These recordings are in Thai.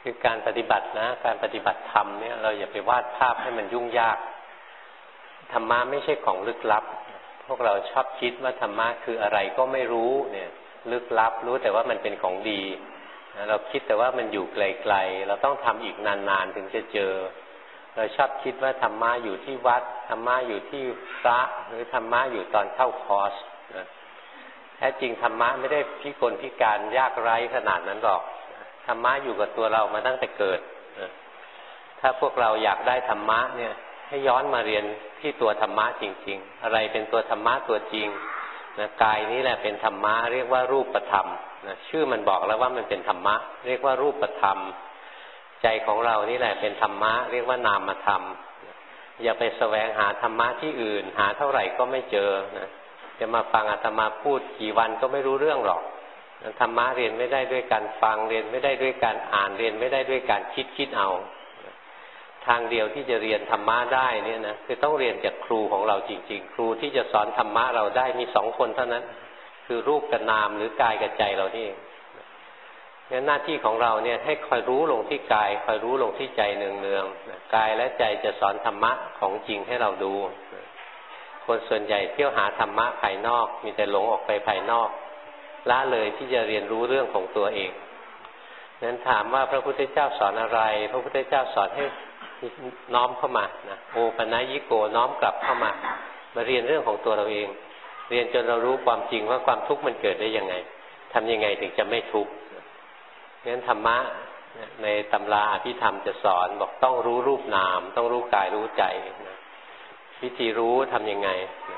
คือการปฏิบัตินะการปฏิบัติธรรมเนี่ยเราอย่าไปวาดภาพให้มันยุ่งยากธรรมะไม่ใช่ของลึกลับพวกเราชอบคิดว่าธรรมะคืออะไรก็ไม่รู้เนี่ยลึกลับรู้แต่ว่ามันเป็นของดีเราคิดแต่ว่ามันอยู่ไกลๆเราต้องทำอีกนานๆถึงจะเจอเราชอบคิดว่าธรรมะอยู่ที่วัดธรรมะอยู่ที่พระหรือธรรมะอยู่ตอนเข้าคอร์สแท้จริงธรรมะไม่ได้พิกลพิการยากไร้ขนาดนั้นหรอกธรรมะอยู่กับตัวเรามาตั้งแต่เกิดถ้าพวกเราอยากได้ธรรมะเนี่ยให้ย้อนมาเรียนที่ตัวธรรมะจริงๆอะไรเป็นตัวธรรมะตัวจริงนะกายนี้แหละเป็นธรรมะเรียกว่ารูปธรรมนะชื่อมันบอกแล้วว่ามันเป็นธรรมะเรียกว่ารูปธรรมใจของเรานี่แหละเป็นธรรมะเรียกว่านามธรรมอย่าไปแสวงหาธรรมะที่อื่นหาเท่าไหร่ก็ไม่เจอนะจะมาฟังอาตมาพูดกี่วันก็ไม่รู้เรื่องหรอกธรรมะเรียนไม่ได้ด้วยการฟังเรียนไม่ได้ด้วยการอ่านเรียนไม่ได้ด้วยการคิดเอาทางเดียวที่จะเรียนธรรมะได้เนี่ยนะคือต้องเรียนจากครูของเราจริงๆครูที่จะสอนธรรมะเราได้มี2 คนเท่านั้นคือรูปกับนามหรือกายกับใจเรานี่เองงั้นหน้าที่ของเราเนี่ยให้คอยรู้ลงที่กายคอยรู้ลงที่ใจเนืองๆกายและใจจะสอนธรรมะของจริงให้เราดูคนส่วนใหญ่เที่ยวหาธรรมะภายนอกมีแต่หลงออกไปภายนอกละเลยที่จะเรียนรู้เรื่องของตัวเองนั้นถามว่าพระพุทธเจ้าสอนอะไรพระพุทธเจ้าสอนให้น้อมเข้ามานะโอปัญญิโกน้อมกลับเข้ามาเรียนเรื่องของตัวเราเองเรียนจนเรารู้ความจริงว่าความทุกข์มันเกิดได้ยังไงทำยังไงถึงจะไม่ทุกข์งั้นธรรมะในตำราอภิธรรมจะสอนบอกต้องรู้รูปนามต้องรู้กายรู้ใจวิธีรู้ทำยังไง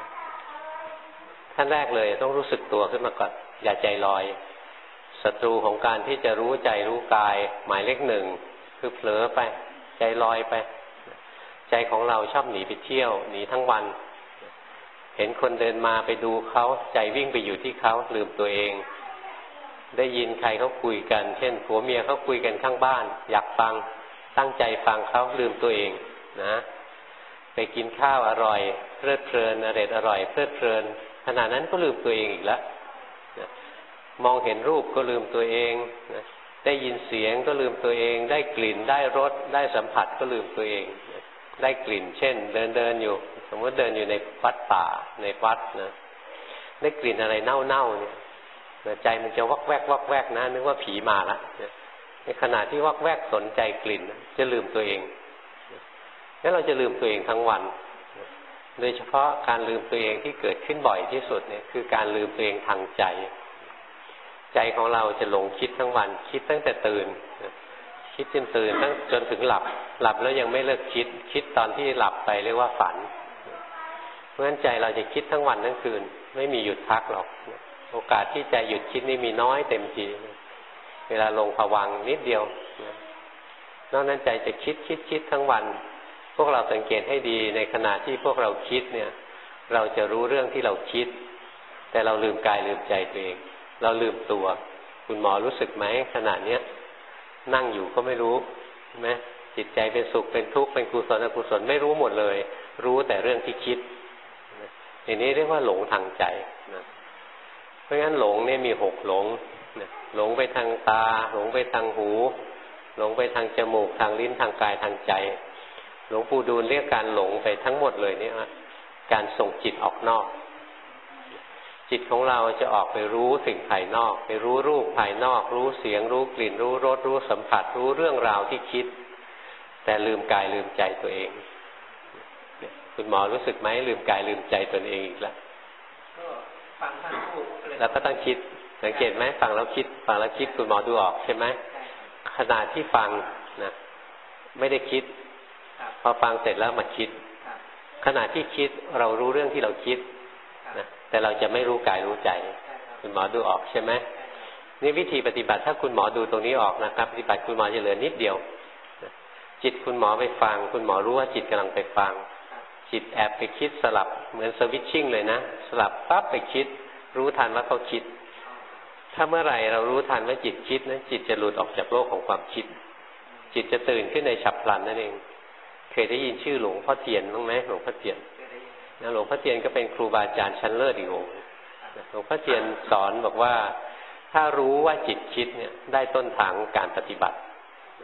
ขั้นแรกเลยต้องรู้สึกตัวขึ้นมาก่อนอย่าใจลอยศัตรูของการที่จะรู้ใจรู้กายหมายเลข 1คือเผลอไปใจลอยไปใจของเราชอบหนีไปเที่ยวหนีทั้งวันเห็นคนเดินมาไปดูเขาใจวิ่งไปอยู่ที่เขาลืมตัวเองได้ยินใครเขาคุยกันเช่นผัวเมียเขาคุยกันข้างบ้านอยากฟังตั้งใจฟังเขาลืมตัวเองนะไปกินข้าวอร่อยเพลิดเพลินอร่อยเพลิดเพลินขณะนั้นก็ลืมตัวเองอีกแล้วมองเห็นรูปก็ลืมตัวเองได้ยินเสียงก็ลืมตัวเองได้กลิ่นได้รสได้สัมผัสก็ลืมตัวเองได้กลิ่นเช่นเดินอยู่สมมติเดินอยู่ในวัดป่าในวัดนะได้กลิ่นอะไรเน่าๆเนี่ยใจมันจะวักแวกนะนึกว่าผีมาละในขณะที่วักแวกสนใจกลิ่นจะลืมตัวเองงั้นเราจะลืมตัวเองทั้งวันโดยเฉพาะการลืมตัวเองที่เกิดขึ้นบ่อยที่สุดเนี่ยคือการลืมตัวเองทางใจใจของเราจะหลงคิดทั้งวันคิดตั้งแต่ตื่นคิดจนตื่นจนถึงหลับแล้วยังไม่เลิกคิดตอนที่หลับไปเรียกว่าฝันเพราะฉะนั้นใจเราจะคิดทั้งวันทั้งคืนไม่มีหยุดพักหรอกโอกาสที่ใจหยุดคิดนี่มีน้อยเต็มทีเวลาลงภวังค์นิดเดียวนอกนั้นใจจะคิดทั้งวันพวกเราสังเกตให้ดีในขณะที่พวกเราคิดเนี่ยเราจะรู้เรื่องที่เราคิดแต่เราลืมกายลืมใจตัวเองเราลืมตัวคุณหมอรู้สึกไหมขณะเนี้ยนั่งอยู่ก็ไม่รู้ใช่ไหมจิตใจเป็นสุขเป็นทุกข์เป็นกุศลอกุศลไม่รู้หมดเลยรู้แต่เรื่องที่คิดอย่างนี้เรียกว่าหลงทางใจนะเพราะงั้นหลงเนี่ยมี6หลงหลงไปทางตาหลงไปทางหูหลงไปทางจมูกทางลิ้นทางกายทางใจหลวงปู่ดูลเรียกการหลงไปทั้งหมดเลยเนี่ยการส่งจิตออกนอกจิตของเราจะออกไปรู้สิ่งภายนอกไปรู้รูปภายนอกรู้เสียงรู้กลิ่นรู้รสรู้สัมผัสรู้เรื่องราวที่คิดแต่ลืมกายลืมใจตัวเองคุณหมอรู้สึกไหมลืมกายลืมใจตนเองอีกแล้วก็ฟังท่านพูดแล้วก็ต้องคิดสังเกตไหมฟังแล้วคิดคุณหมอดูออกใช่ไหมขณะที่ฟังนะไม่ได้คิดพอฟังเสร็จแล้วมาคิดขณะที่คิดเรารู้เรื่องที่เราคิดนะแต่เราจะไม่รู้กายรู้ใจคุณหมอดูออกใช่ไหมนี่วิธีปฏิบัติถ้าคุณหมอดูตรงนี้ออกนะครับปฏิบัติคุณหมอจะเหลือนิดเดียวจิตคุณหมอไปฟังคุณหมอรู้ว่าจิตกำลังไปฟังจิตแอบไปคิดสลับเหมือนสวิตชิ่งเลยนะสลับปั๊บไปคิดรู้ทันว่าเขาคิดถ้าเมื่อไหร่เรารู้ทันว่าจิตคิดนั้นจิตจะหลุดออกจากโลกของความคิดจิตจะตื่นขึ้นในฉับพลันนั่นเองเคยได้ยินชื่อหลวงพ่อเทียนบ้างไหมหลวงพ่อเทียนหลวงพ่อเทียนก็เป็นครูบาอาจารย์ชั้นเลิศอีกองค์หลวงพ่อเทียนสอนบอกว่าถ้ารู้ว่าจิตคิดเนี่ยได้ต้นทางการปฏิบัติ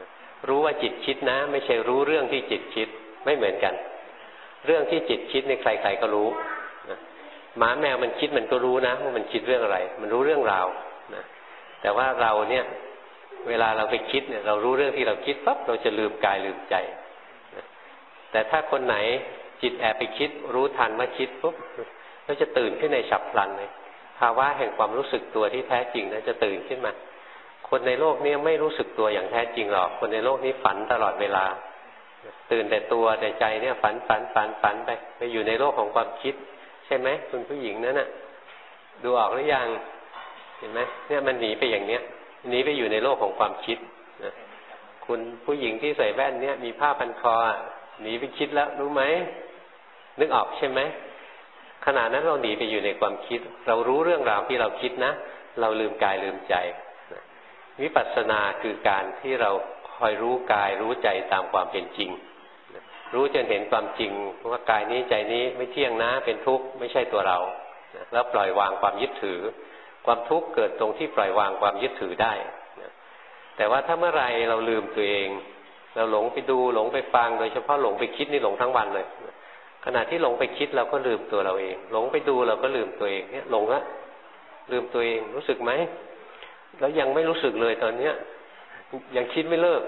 รู้ว่าจิตคิดนะไม่ใช่รู้เรื่องที่จิตคิดไม่เหมือนกันเรื่องที่จิตคิดในใครๆก็รู้นะหมาแมวมันคิดมันก็รู้นะว่ามันคิดเรื่องอะไรมันรู้เรื่องราวนะแต่ว่าเราเนี่ยเวลาเราไปคิดเนี่ยเรารู้เรื่องที่เราคิดปั๊บเราจะลืมกายลืมใจนะแต่ถ้าคนไหนจิตแอบไปคิดรู้ทันว่าคิดปุ๊บก็จะตื่นขึ้นในฉับพลันเลยภาวะแห่งความรู้สึกตัวที่แท้จริงนะจะตื่นขึ้นมาคนในโลกนี้ไม่รู้สึกตัวอย่างแท้จริงหรอกคนในโลกนี้ฝันตลอดเวลาตื่นแต่ตัวแต่ใจเนี่ยฝันไปอยู่ในโลกของความคิดใช่ไหมคุณผู้หญิงนั้นน่ะดูออกหรือยังเห็นไหมเนี่ยมันหนีไปอย่างเนี้ยหนีไปอยู่ในโลกของความคิดนะคุณผู้หญิงที่ใส่แว่นเนี่ยมีผ้าพันคอหนีไปคิดแล้วรู้ไหมนึกออกใช่ไหมขณะนั้นเราหนีไปอยู่ในความคิดเรารู้เรื่องราวที่เราคิดนะเราลืมกายลืมใจวิปัสสนาคือการที่เราคอยรู้กายรู้ใจตามความเป็นจริงรู้จนเห็นความจริงว่ากายนี้ใจนี้ไม่เที่ยงนะเป็นทุกข์ไม่ใช่ตัวเราแล้วปล่อยวางความยึดถือความทุกข์เกิดตรงที่ปล่อยวางความยึดถือได้แต่ว่าถ้าเมื่อไรเราลืมตัวเองเราหลงไปดูหลงไปฟังโดยเฉพาะหลงไปคิดนี่หลงทั้งวันเลยขณะที่หลงไปคิดเราก็ลืมตัวเราเองหลงไปดูเราก็ลืมตัวเองเนี่ยหลงละลืมตัวเองรู้สึกไหมแล้วยังไม่รู้สึกเลยตอนเนี้ยยังคิดไม่เลิก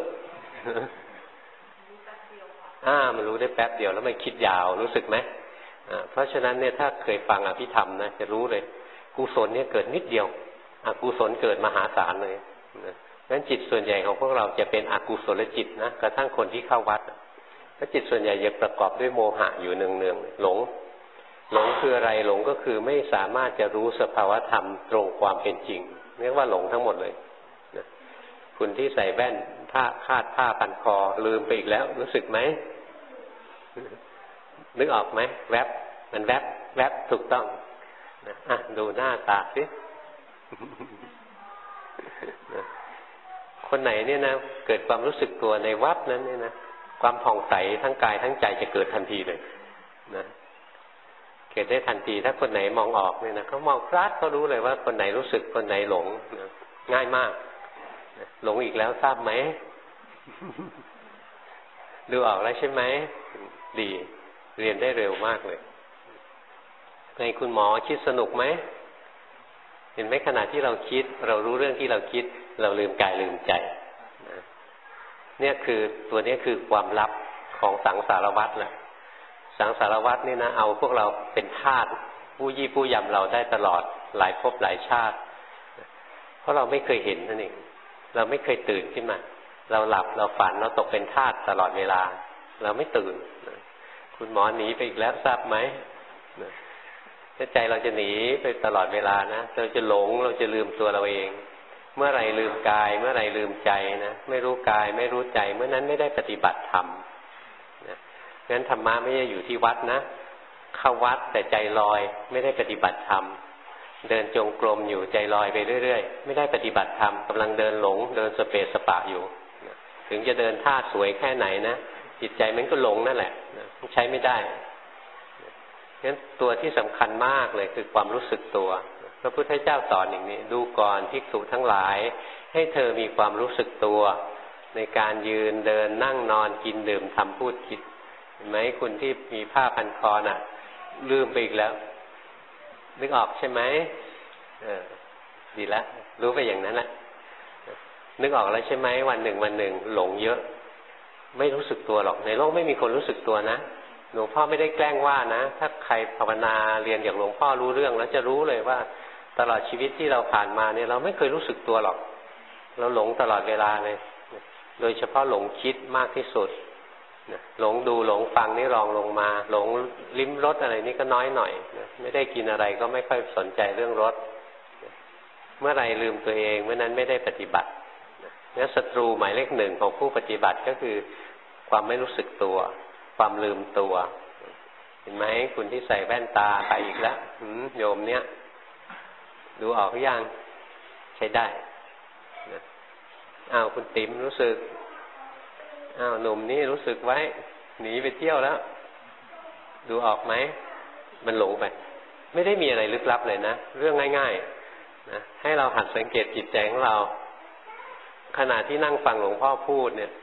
มันรู้ได้แป๊บเดียวแล้วมันคิดยาวรู้สึกไหมเพราะฉะนั้นเนี่ยถ้าเคยฟังอภิธรรมนะจะรู้เลยกุศลเนี่ยเกิดนิดเดียวอกุศลเกิดมหาศาลเลยงั้นจิตส่วนใหญ่ของพวกเราจะเป็นอกุศลจิตนะกระทั่งคนที่เข้าวัดถ้าจิตส่วนใหญ่จะประกอบด้วยโมหะอยู่เนืองๆหลงคืออะไรหลงก็คือไม่สามารถจะรู้สภาวธรรมตรงความเป็นจริงเรียกว่าหลงทั้งหมดเลยนะคุณที่ใส่แว่นคาดผ้าพันคอลืมไปอีกแล้วรู้สึกไหมนึกออกไหมแวบมันแวบถูกต้องนะดูหน้าตาสิ คนไหนเนี่ยนะเกิดความรู้สึกตัวในวับนั้นเนี่ยนะความผ่องใสทั้งกายทั้งใจจะเกิดทันทีเลยนะเกิดได้ทันทีถ้าคนไหนมองออกเนี่ยนะเขามองพลาดเขารู้เลยว่าคนไหนรู้สึกคนไหนหลงนะง่ายมากหลงอีกแล้วทราบไหม ดูออกแล้วใช่ไหมดีเรียนได้เร็วมากเลยในคุณหมอคิดสนุกไหมเห็นไหมขณะที่เราคิดเรารู้เรื่องที่เราคิดเราลืมกายลืมใจเนี่ยคือตัวนี้คือความลับของสังสารวัฏแหละสังสารวัฏนี่นะเอาพวกเราเป็นทาสผู้ยี่ผู้ยำเราได้ตลอดหลายภพหลายชาติเพราะเราไม่เคยเห็นนั่นเองเราไม่เคยตื่นขึ้นมาเราหลับเราฝันเราตกเป็นทาสตลอดเวลาเราไม่ตื่นคุณหมอหนีไปอีกแล้วทราบไหมถ้าใจเราจะหนีไปตลอดเวลานะเราจะหลงเราจะลืมตัวเราเองเมื่อไรลืมกายเมื่อไรลืมใจนะไม่รู้กายไม่รู้ใจเมื่อนั้นไม่ได้ปฏิบัติธรรมนะงั้นธรรมะไม่ได้อยู่ที่วัดนะเข้าวัดแต่ใจลอยไม่ได้ปฏิบัติธรรมเดินจงกรมอยู่ใจลอยไปเรื่อยๆไม่ได้ปฏิบัติธรรมกำลังเดินหลงเดินสเปสปะอยู่ถึงจะเดินท่าสวยแค่ไหนนะจิตใจมันก็หลงนั่นแหละใช้ไม่ได้งั้นตัวที่สำคัญมากเลยคือความรู้สึกตัวพระพุทธเจ้าสอนอย่างนี้ดูก่อนภิกษุทั้งหลายให้เธอมีความรู้สึกตัวในการยืนเดินนั่งนอนกินดื่มทำพูดคิดเห็นไหมคุณที่มีผ้าพันคอน่ะลืมไปอีกแล้วนึกออกใช่ไหมดีแล้วรู้ไปอย่างนั้นแหละนึกออกแล้วใช่ไหมวันหนึ่งหลงเยอะไม่รู้สึกตัวหรอกในโลกไม่มีคนรู้สึกตัวนะหลวงพ่อไม่ได้แกล้งว่านะถ้าใครภาวนาเรียนอย่างหลวงพ่อรู้เรื่องแล้วจะรู้เลยว่าตลอดชีวิตที่เราผ่านมาเนี่ยเราไม่เคยรู้สึกตัวหรอกเราหลงตลอดเวลาเลยโดยเฉพาะหลงคิดมากที่สุดหลงดูหลงฟังนี่รองลงมาหลงลิ้มรสอะไรนี่ก็น้อยหน่อยไม่ได้กินอะไรก็ไม่ค่อยสนใจเรื่องรสเมื่อไรลืมตัวเองเมื่อนั้นไม่ได้ปฏิบัติเนี่ยศัตรูหมายเลขหนึ่งของผู้ปฏิบัติก็คือความไม่รู้สึกตัวความลืมตัวเห็นไหมคุณที่ใส่แว่นตาไปอีกแล้วโยมเนี่ยดูออกหรือยังใช้ได้อ้าวคุณติ๋มรู้สึกอ้าวหนุ่มนี่รู้สึกไว้หนีไปเที่ยวแล้วดูออกไหมมันหลงไปไม่ได้มีอะไรลึกลับเลยนะเรื่องง่ายๆนะให้เราหัดสังเกตจิตใจของเราขณะที่นั่งฟังหลวงพ่อพูดเนี่ย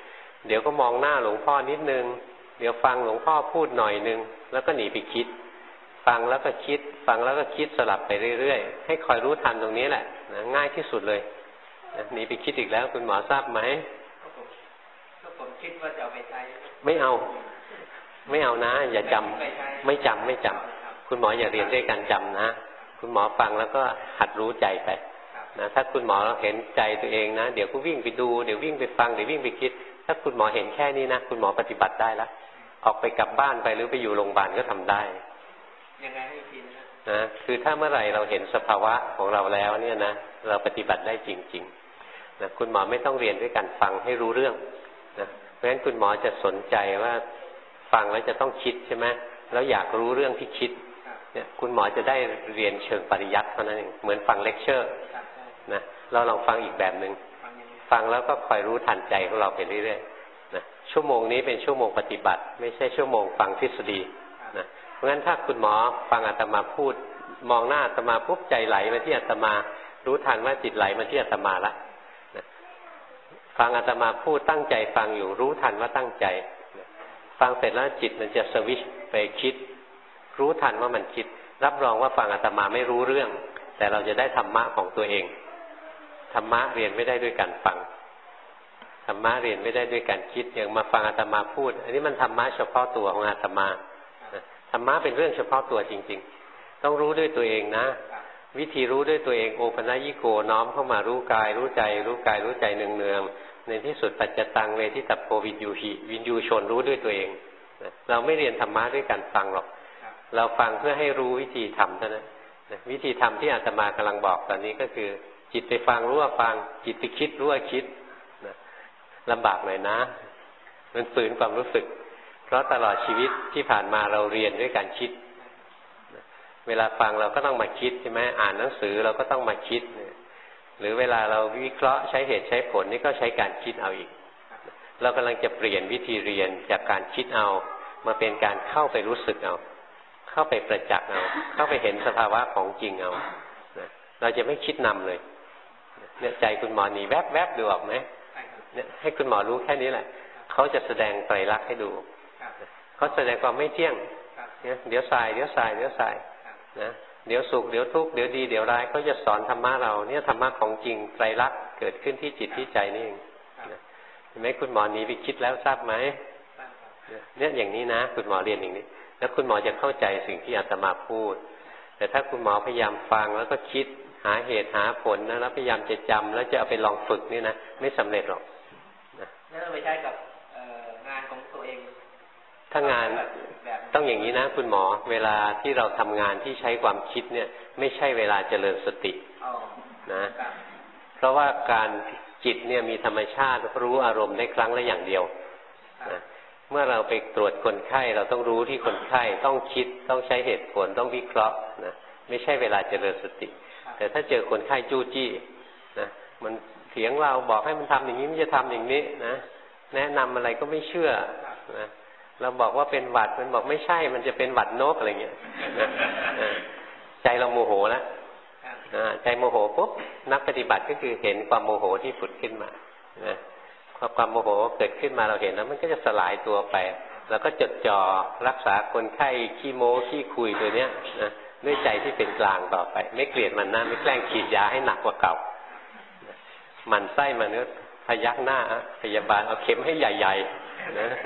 เดี๋ยวก็มองหน้าหลวงพ่อนิดนึงเดี๋ยวฟังหลวงพ่อพูดหน่อยนึงแล้วก็หนีไปคิดฟังแล้วก็คิดฟังแล้วก็คิดสลับไปเรื่อยๆให้คอยรู้ทันตรงนี้แหละนะง่ายที่สุดเลยหนีไปคิดอีกแล้วคุณหมอทราบไหมก็ผมคิดว่าจะเอาไปใช้ไม่เอานะอย่าจำไม่จำคุณหมออย่าเรียนด้วยการจำนะคุณหมอฟังแล้วก็หัดรู้ใจไปนะถ้าคุณหมอเห็นใจตัวเองนะเดี๋ยวก็วิ่งไปดูเดี๋ยววิ่งไปฟังเดี๋ยววิ่งไปคิดถ้าคุณหมอเห็นแค่นี้นะคุณหมอปฏิบัติได้แล้วออกไปกลับบ้านไปหรือไปอยู่โรงพยาบาลก็ทำได้ยังไงให้กินนะคือถ้าเมื่อไหร่เราเห็นสภาวะของเราแล้วเนี่ยนะเราปฏิบัติได้จริงๆนะคุณหมอไม่ต้องเรียนด้วยการฟังให้รู้เรื่องนะเพราะฉะนั้นคุณหมอจะสนใจว่าฟังแล้วจะต้องคิดใช่ไหมแล้วอยากรู้เรื่องที่คิดเนี่ยคุณหมอจะได้เรียนเชิงปริยัติเท่านั้นเองเหมือนฟังเลคเชอร์นะเราลองฟังอีกแบบหนึ่งฟังแล้วก็คอยรู้ทันใจของเราไปเรื่อยๆนะชั่วโมงนี้เป็นชั่วโมงปฏิบัติไม่ใช่ชั่วโมงฟังทฤษฎีนะเพราะฉะนั้นถ้าคุณหมอฟังอาตมาพูดมองหน้าอาตมาปุ๊บใจไหลมาที่อาตมารู้ทันว่าจิตไหลมาที่อาตมาละนะฟังอาตมาพูดตั้งใจฟังอยู่รู้ทันว่าตั้งใจนะฟังเสร็จแล้วจิตมันจะสวิชไปคิดรู้ทันว่ามันคิดรับรองว่าฟังอาตมาไม่รู้เรื่องแต่เราจะได้ธรรมะของตัวเองธรรมะเรียนไม่ได้ด้วยการฟังธรรมะเรียนไม่ได้ด้วยการคิดอย่างมาฟังอาตมาพูดอันนี้มันธรรมะเฉพาะตัวของอาตมาธรรมะเป็นเรื่องเฉพาะตัวจริงๆต้องรู้ด้วยตัวเองนะวิธีรู้ด้วยตัวเองโอปัญญิโกน้อมเข้ามารู้กายรู้ใจรู้กายรู้ใจเนืองๆในที่สุดปัจจตังเวทิตัพโพวินยูหิวินยูชนรู้ด้วยตัวเองเราไม่เรียนธรรมะด้วยการฟังหรอกเราฟังเพื่อให้รู้วิธีทำเท่านั้นวิธีทำที่อาตมากำลังบอกตอนนี้ก็คือจิตไปฟังรู้ว่าฟังจิตไปคิดรู้ว่าคิดลำบากหน่อยนะมันฝืนความรู้สึกเพราะตลอดชีวิตที่ผ่านมาเราเรียนด้วยการคิดเวลาฟังเราก็ต้องมาคิดใช่ไหมอ่านหนังสือเราก็ต้องมาคิดหรือเวลาเราวิเคราะห์ใช้เหตุใช้ผลนี่ก็ใช้การคิดเอาอีกเรากำลังจะเปลี่ยนวิธีเรียนจากการคิดเอามาเป็นการเข้าไปรู้สึกเอาเข้าไปประจักษ์เอาเข้าไปเห็นสภาวะของจริงเอาเราจะไม่คิดนำเลยเนี่ยใจคุณหมอหนีแวบๆดูออกไหมเนี่ยให้คุณหมอรู้แค่นี้แหละเขาจะแสดงไตรลักษณ์ให้ดูเขาแสดงความไม่เที่ยงเดี๋ยวสายเดี๋ยวสายเดี๋ยวสายนะเดี๋ยวสุขเดี๋ยวทุกข์เดี๋ยวดีเดี๋ยวร้ายเขาจะสอนธรรมะเราเนี่ยธรรมะของจริงไตรลักษณ์เกิดขึ้นที่จิตที่ใจนี่เองเห็นไหมคุณหมอหนีไปคิดแล้วทราบไหมเนี่ยอย่างนี้นะคุณหมอเรียนอย่างนี้แล้วคุณหมอจะเข้าใจสิ่งที่อาตมาพูดแต่ถ้าคุณหมอพยายามฟังแล้วก็คิดหาเหตุหาผลนะแล้วพยายามจะจำแล้วจะเอาไปลองฝึกนี่นะไม่สำเร็จหรอกแล้วไปใช้กับงานของตัวเองถ้างานต้องอย่างนี้นะคุณหมอเวลาที่เราทำงานที่ใช้ความคิดเนี่ยไม่ใช่เวลาเจริญสตินะเพราะว่าการจิตเนี่ยมีธรรมชาติรู้อารมณ์ได้ครั้งละอย่างเดียวนะเมื่อเราไปตรวจคนไข้เราต้องรู้ที่คนไข้ต้องคิดต้องใช้เหตุผลต้องวิเคราะห์นะไม่ใช่เวลาเจริญสติแต่ถ้าเจอคนไข้จู้จี้นะมันเถียงเราบอกให้มันทำอย่างนี้มันจะทำอย่างนี้นะแนะนำอะไรก็ไม่เชื่อนะเราบอกว่าเป็นหวัดมันบอกไม่ใช่มันจะเป็นหวัดนกอะไรเงี้ยนะใจเราโมโหแล้วใจโมโหปุ๊บนักปฏิบัติก็คือเห็นความโมโหที่ผุดขึ้นมานะความโมโหเกิดขึ้นมาเราเห็นแล้วมันก็จะสลายตัวไปแล้วก็จดจ่อรักษาคนไข้ขี้โม้ขี้คุยตัวเนี้ยนะด้วยใจที่เป็นกลางต่อไปไม่เกลียดมันนะไม่แกล้งฉีดยาให้หนักกว่าเก่ามันไส้มันก็พยักหน้าพยาบาลเอาเข็มให้ใหญ่ๆนะ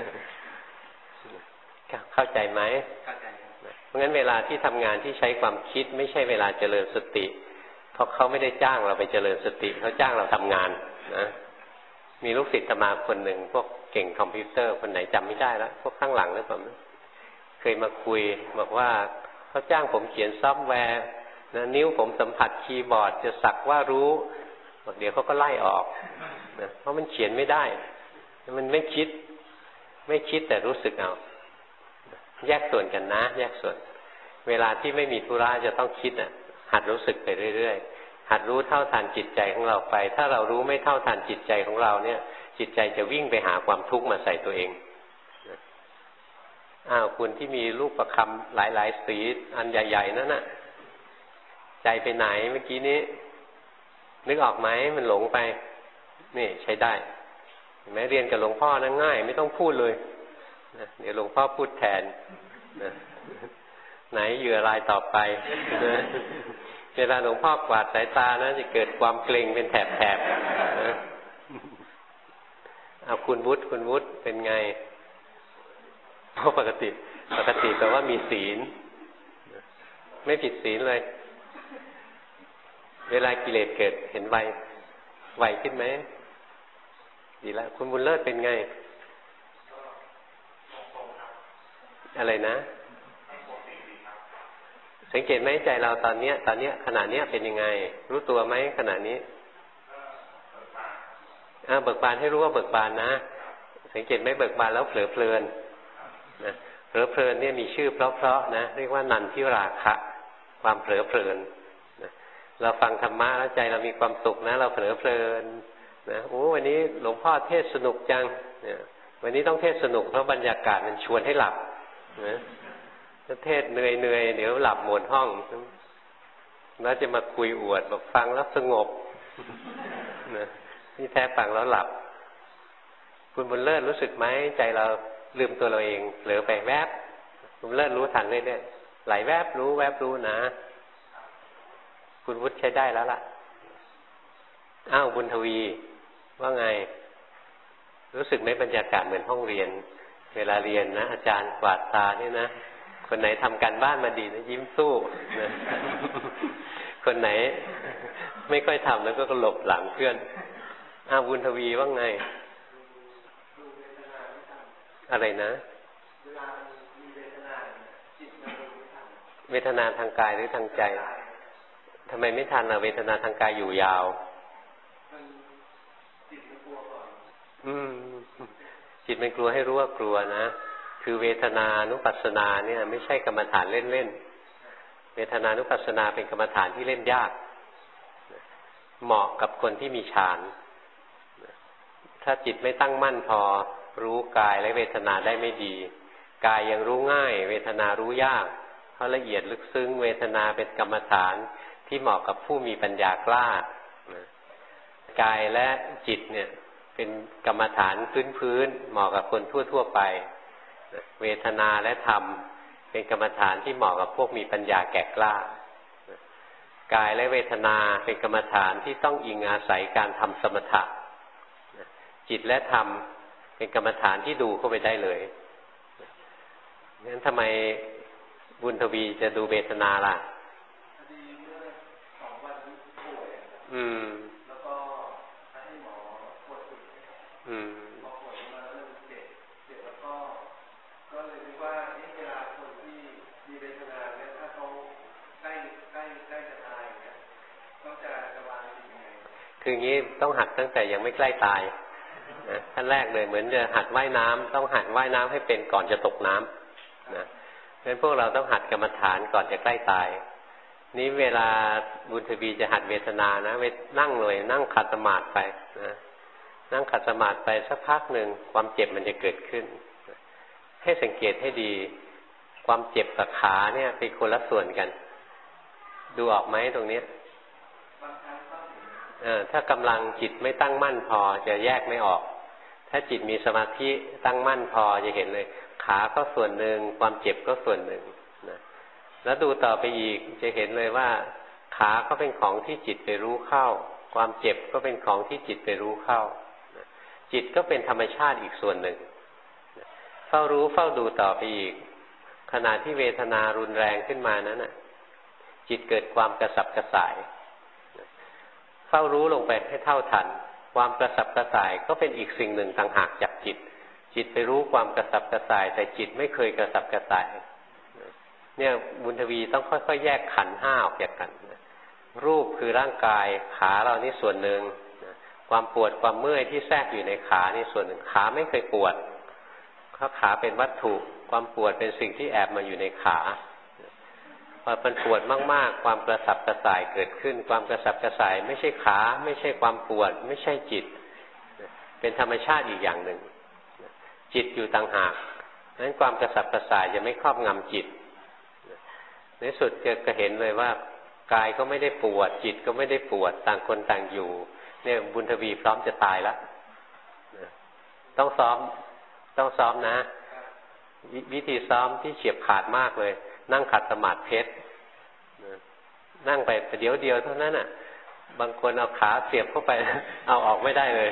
เข้าใจไหมเข้าใจเพราะงั้นเวลาที่ทำงานที่ใช้ความคิดไม่ใช่เวลาเจริญสติเพราะเขาไม่ได้จ้างเราไปเจริญสติเขาจ้างเราทำงานนะมีลูกศิษย์มาคนหนึ่งพวกเก่งคอมพิวเตอร์คนไหนจำไม่ได้แล้วพวกข้างหลังหรือเปล่าเคยมาคุยบอกว่าเขาจ้างผมเขียนซอฟต์แวร์นะนิ้วผมสัมผัสคีย์บอร์ดจะสักว่ารู้เดี๋ยวเขาก็ไล่ออกนะเพราะมันเขียนไม่ได้มันไม่คิดแต่รู้สึกเอาแยกส่วนกันนะแยกส่วนเวลาที่ไม่มีธุระจะต้องคิดอ่ะหัดรู้สึกไปเรื่อยๆหัดรู้เท่าทันจิตใจของเราไปถ้าเรารู้ไม่เท่าทันจิตใจของเราเนี่ยจิตใจจะวิ่งไปหาความทุกข์มาใส่ตัวเองคุณที่มีลูกประคำหลายๆสีอันใหญ่ๆนั่นน่ะใจไปไหนเมื่อกี้นี้นึกออกไหมมันหลงไปนี่ใช้ได้แม้เรียนกับหลวงพ่อนั้นง่ายไม่ต้องพูดเลยนะเดี๋ยวหลวงพ่อพูดแทนนะไหนเหยื่อรายต่อไปนะเวลาหลวงพ่อกวาดสายตานะจะเกิดความเกร็งเป็นแถบๆนะเอาคุณวุฒิเป็นไงปกติแปลว่ามีศีลไม่ผิดศีลเลยเวลากิเลสเกิดเห็นไวขึ้นไหมดีแล้วคุณบุญเลิศเป็นไงอะไรนะสังเกตไหมใจเราตอนเนี้ยขณะเนี้ยเป็นยังไงรู้ตัวไหมขณะนี้เบิกบานให้รู้ว่าเบิกบานนะสังเกตไหมเบิกบานแล้วเผลอเพลินนะเผลอเพลินเนี่ยมีชื่อเพราะๆนะเรียกว่านันทิราคะ ความเผลอเพลินนะเราฟังธรรมะแล้วใจเรามีความสุขนะเราเผลอเพลินนะโอ้วันนี้หลวงพ่อเทศสนุกจังเนี่ยวันนี้ต้องเทศสนุกเพราะบรรยากาศมันชวนให้หลับนะถ้าเทศเหนื่อยเดี๋ยวหลับหมดห้องแล้วจะมาคุยอวดบอกฟังแล้วสงบนะนี่แท้ฟังแล้วหลับคุณบุญเลิศรู้สึกไหมใจเราลืมตัวเราเองเผลอไปแวบคุณบุญเลิศรู้ทันเรื่อยๆไหลแวบรู้นะคุณวุฒิใช้ได้แล้วล่ะอ้าวบุญทวีว่าไงรู้สึกไหมบรรยากาศเหมือนห้องเรียนเวลาเรียนนะอาจารย์กวาดตาเนี่ยนะคนไหนทำการบ้านมาดีนะยิ้มสู้นะคนไหนไม่ค่อยทำแล้วก็หลบหลังเพื่อนอ้าวบุญทวีว่าไงอะไรนะเวทนาทางกายหรือทางใจทำไมไม่ทันเวทนาทางกายอยู่ยาวจิตมันกลัวให้รู้ว่ากลัวนะคือเวทนานุปัสสนาเนี่ยไม่ใช่กรรมฐานเล่นๆเวทนานุปัสสนาเป็นกรรมฐานที่เล่นยากเหมาะกับคนที่มีฌานถ้าจิตไม่ตั้งมั่นพอรู้กายและเวทนาได้ไม่ดีกายยังรู้ง่ายเวทนารู้ยากเพราะละเอียดลึกซึ้งเวทนาเป็นกรรมฐานที่เหมาะกับผู้มีปัญญากล้ากายและจิตเนี่ยเป็นกรรมฐานพื้นเหมาะกับคนทั่วไปเวทนาและธรรมเป็นกรรมฐานที่เหมาะกับพวกมีปัญญาแก่กล้ากายและเวทนาเป็นกรรมฐานที่ต้องอิงอาศัยการทำสมถะจิตและธรรมเป็นกรรมฐานที่ดูเข้าไปได้เลยงั้นทำไมบุญทวีจะดูเวทนาล่ะแล้วก็ให้หมอปวดพอปวดมาเริ่มเจ็บแล้วก็เลยคิดว่าเวลาคนที่มีเวทนาเนี่ยถ้าเขาใกล้จะตายเนี่ยต้องจะวางจิตยังไงคืองี้ต้องหัดตั้งแต่ยังไม่ใกล้ตายขั้นแรกเลยเหมือนจะหัดว่ายน้ำต้องหัดว่ายน้ำให้เป็นก่อนจะตกน้ำนะเพราะฉะนั้นพวกเราต้องหัดกรรมฐานก่อนจะใกล้ตายนี้เวลาบุญทวีจะหัดเวทนานะนั่งเลยนั่งขัดสมาธิไปนะนั่งขัดสมาธิไปสักพักหนึ่งความเจ็บมันจะเกิดขึ้นให้สังเกตให้ดีความเจ็บกับขาเนี่ยเป็นคนละส่วนกันดูออกไหมตรงนี้ถ้ากำลังจิตไม่ตั้งมั่นพอจะแยกไม่ออกถ้าจิตมีสมาธิตั้งมั่นพอจะเห็นเลยขาก็ส่วนหนึ่งความเจ็บก็ส่วนหนึ่งนะแล้วดูต่อไปอีกจะเห็นเลยว่าขาก็เป็นของที่จิตไปรู้เข้าความเจ็บก็เป็นของที่จิตไปรู้เข้าจิตก็เป็นธรรมชาติอีกส่วนหนึ่งเฝ้ารู้เฝ้าดูต่อไปอีกขณะที่เวทนารุนแรงขึ้นมานั้นน่ะจิตเกิดความกระสับกระส่ายเฝ้ารู้ลงไปให้เท่าทันความกระสับกระส่ายก็เป็นอีกสิ่งหนึ่งต่างหากจากจิตจิตไปรู้ความกระสับกระส่ายแต่จิตไม่เคยกระสับกระส่ายเนี่ยบุญทวีต้องค่อยๆแยกขันธ์ห้าออกจากกันรูปคือร่างกายขาเรานี่ส่วนหนึ่งความปวดความเมื่อยที่แทรกอยู่ในขานี่ส่วนหนึ่งขาไม่เคยปวดเพราะขาเป็นวัตถุความปวดเป็นสิ่งที่แอบมาอยู่ในขาพอมันปวดมากๆความกระสับกระส่ายเกิดขึ้นความกระสับกระส่ายไม่ใช่ขาไม่ใช่ความปวดไม่ใช่จิตเป็นธรรมชาติอีกอย่างหนึ่งจิตอยู่ต่างหากนั้นความกระสับกระส่ายจะไม่ครอบงำจิตในสุดจะเห็นเลยว่ากายก็ไม่ได้ปวดจิตก็ไม่ได้ปวดต่างคนต่างอยู่เนี่ยบุญทวีพร้อมจะตายแล้วต้องซ้อมนะวิธีซ้อมที่เฉียบขาดมากเลยนั่งขัดสมาธิเพชรนั่งไปเดี๋ยวเดียวเท่านั้นอ่ะบางคนเอาขาเสียบเข้าไปเอาออกไม่ได้เลย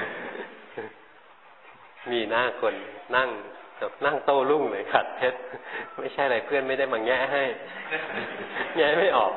มีหน้าคนนั่งโต้รุ่งเลยขัดเพชรไม่ใช่อะไรเพื่อนไม่ได้มาแง่ให้แง่ไม่ออก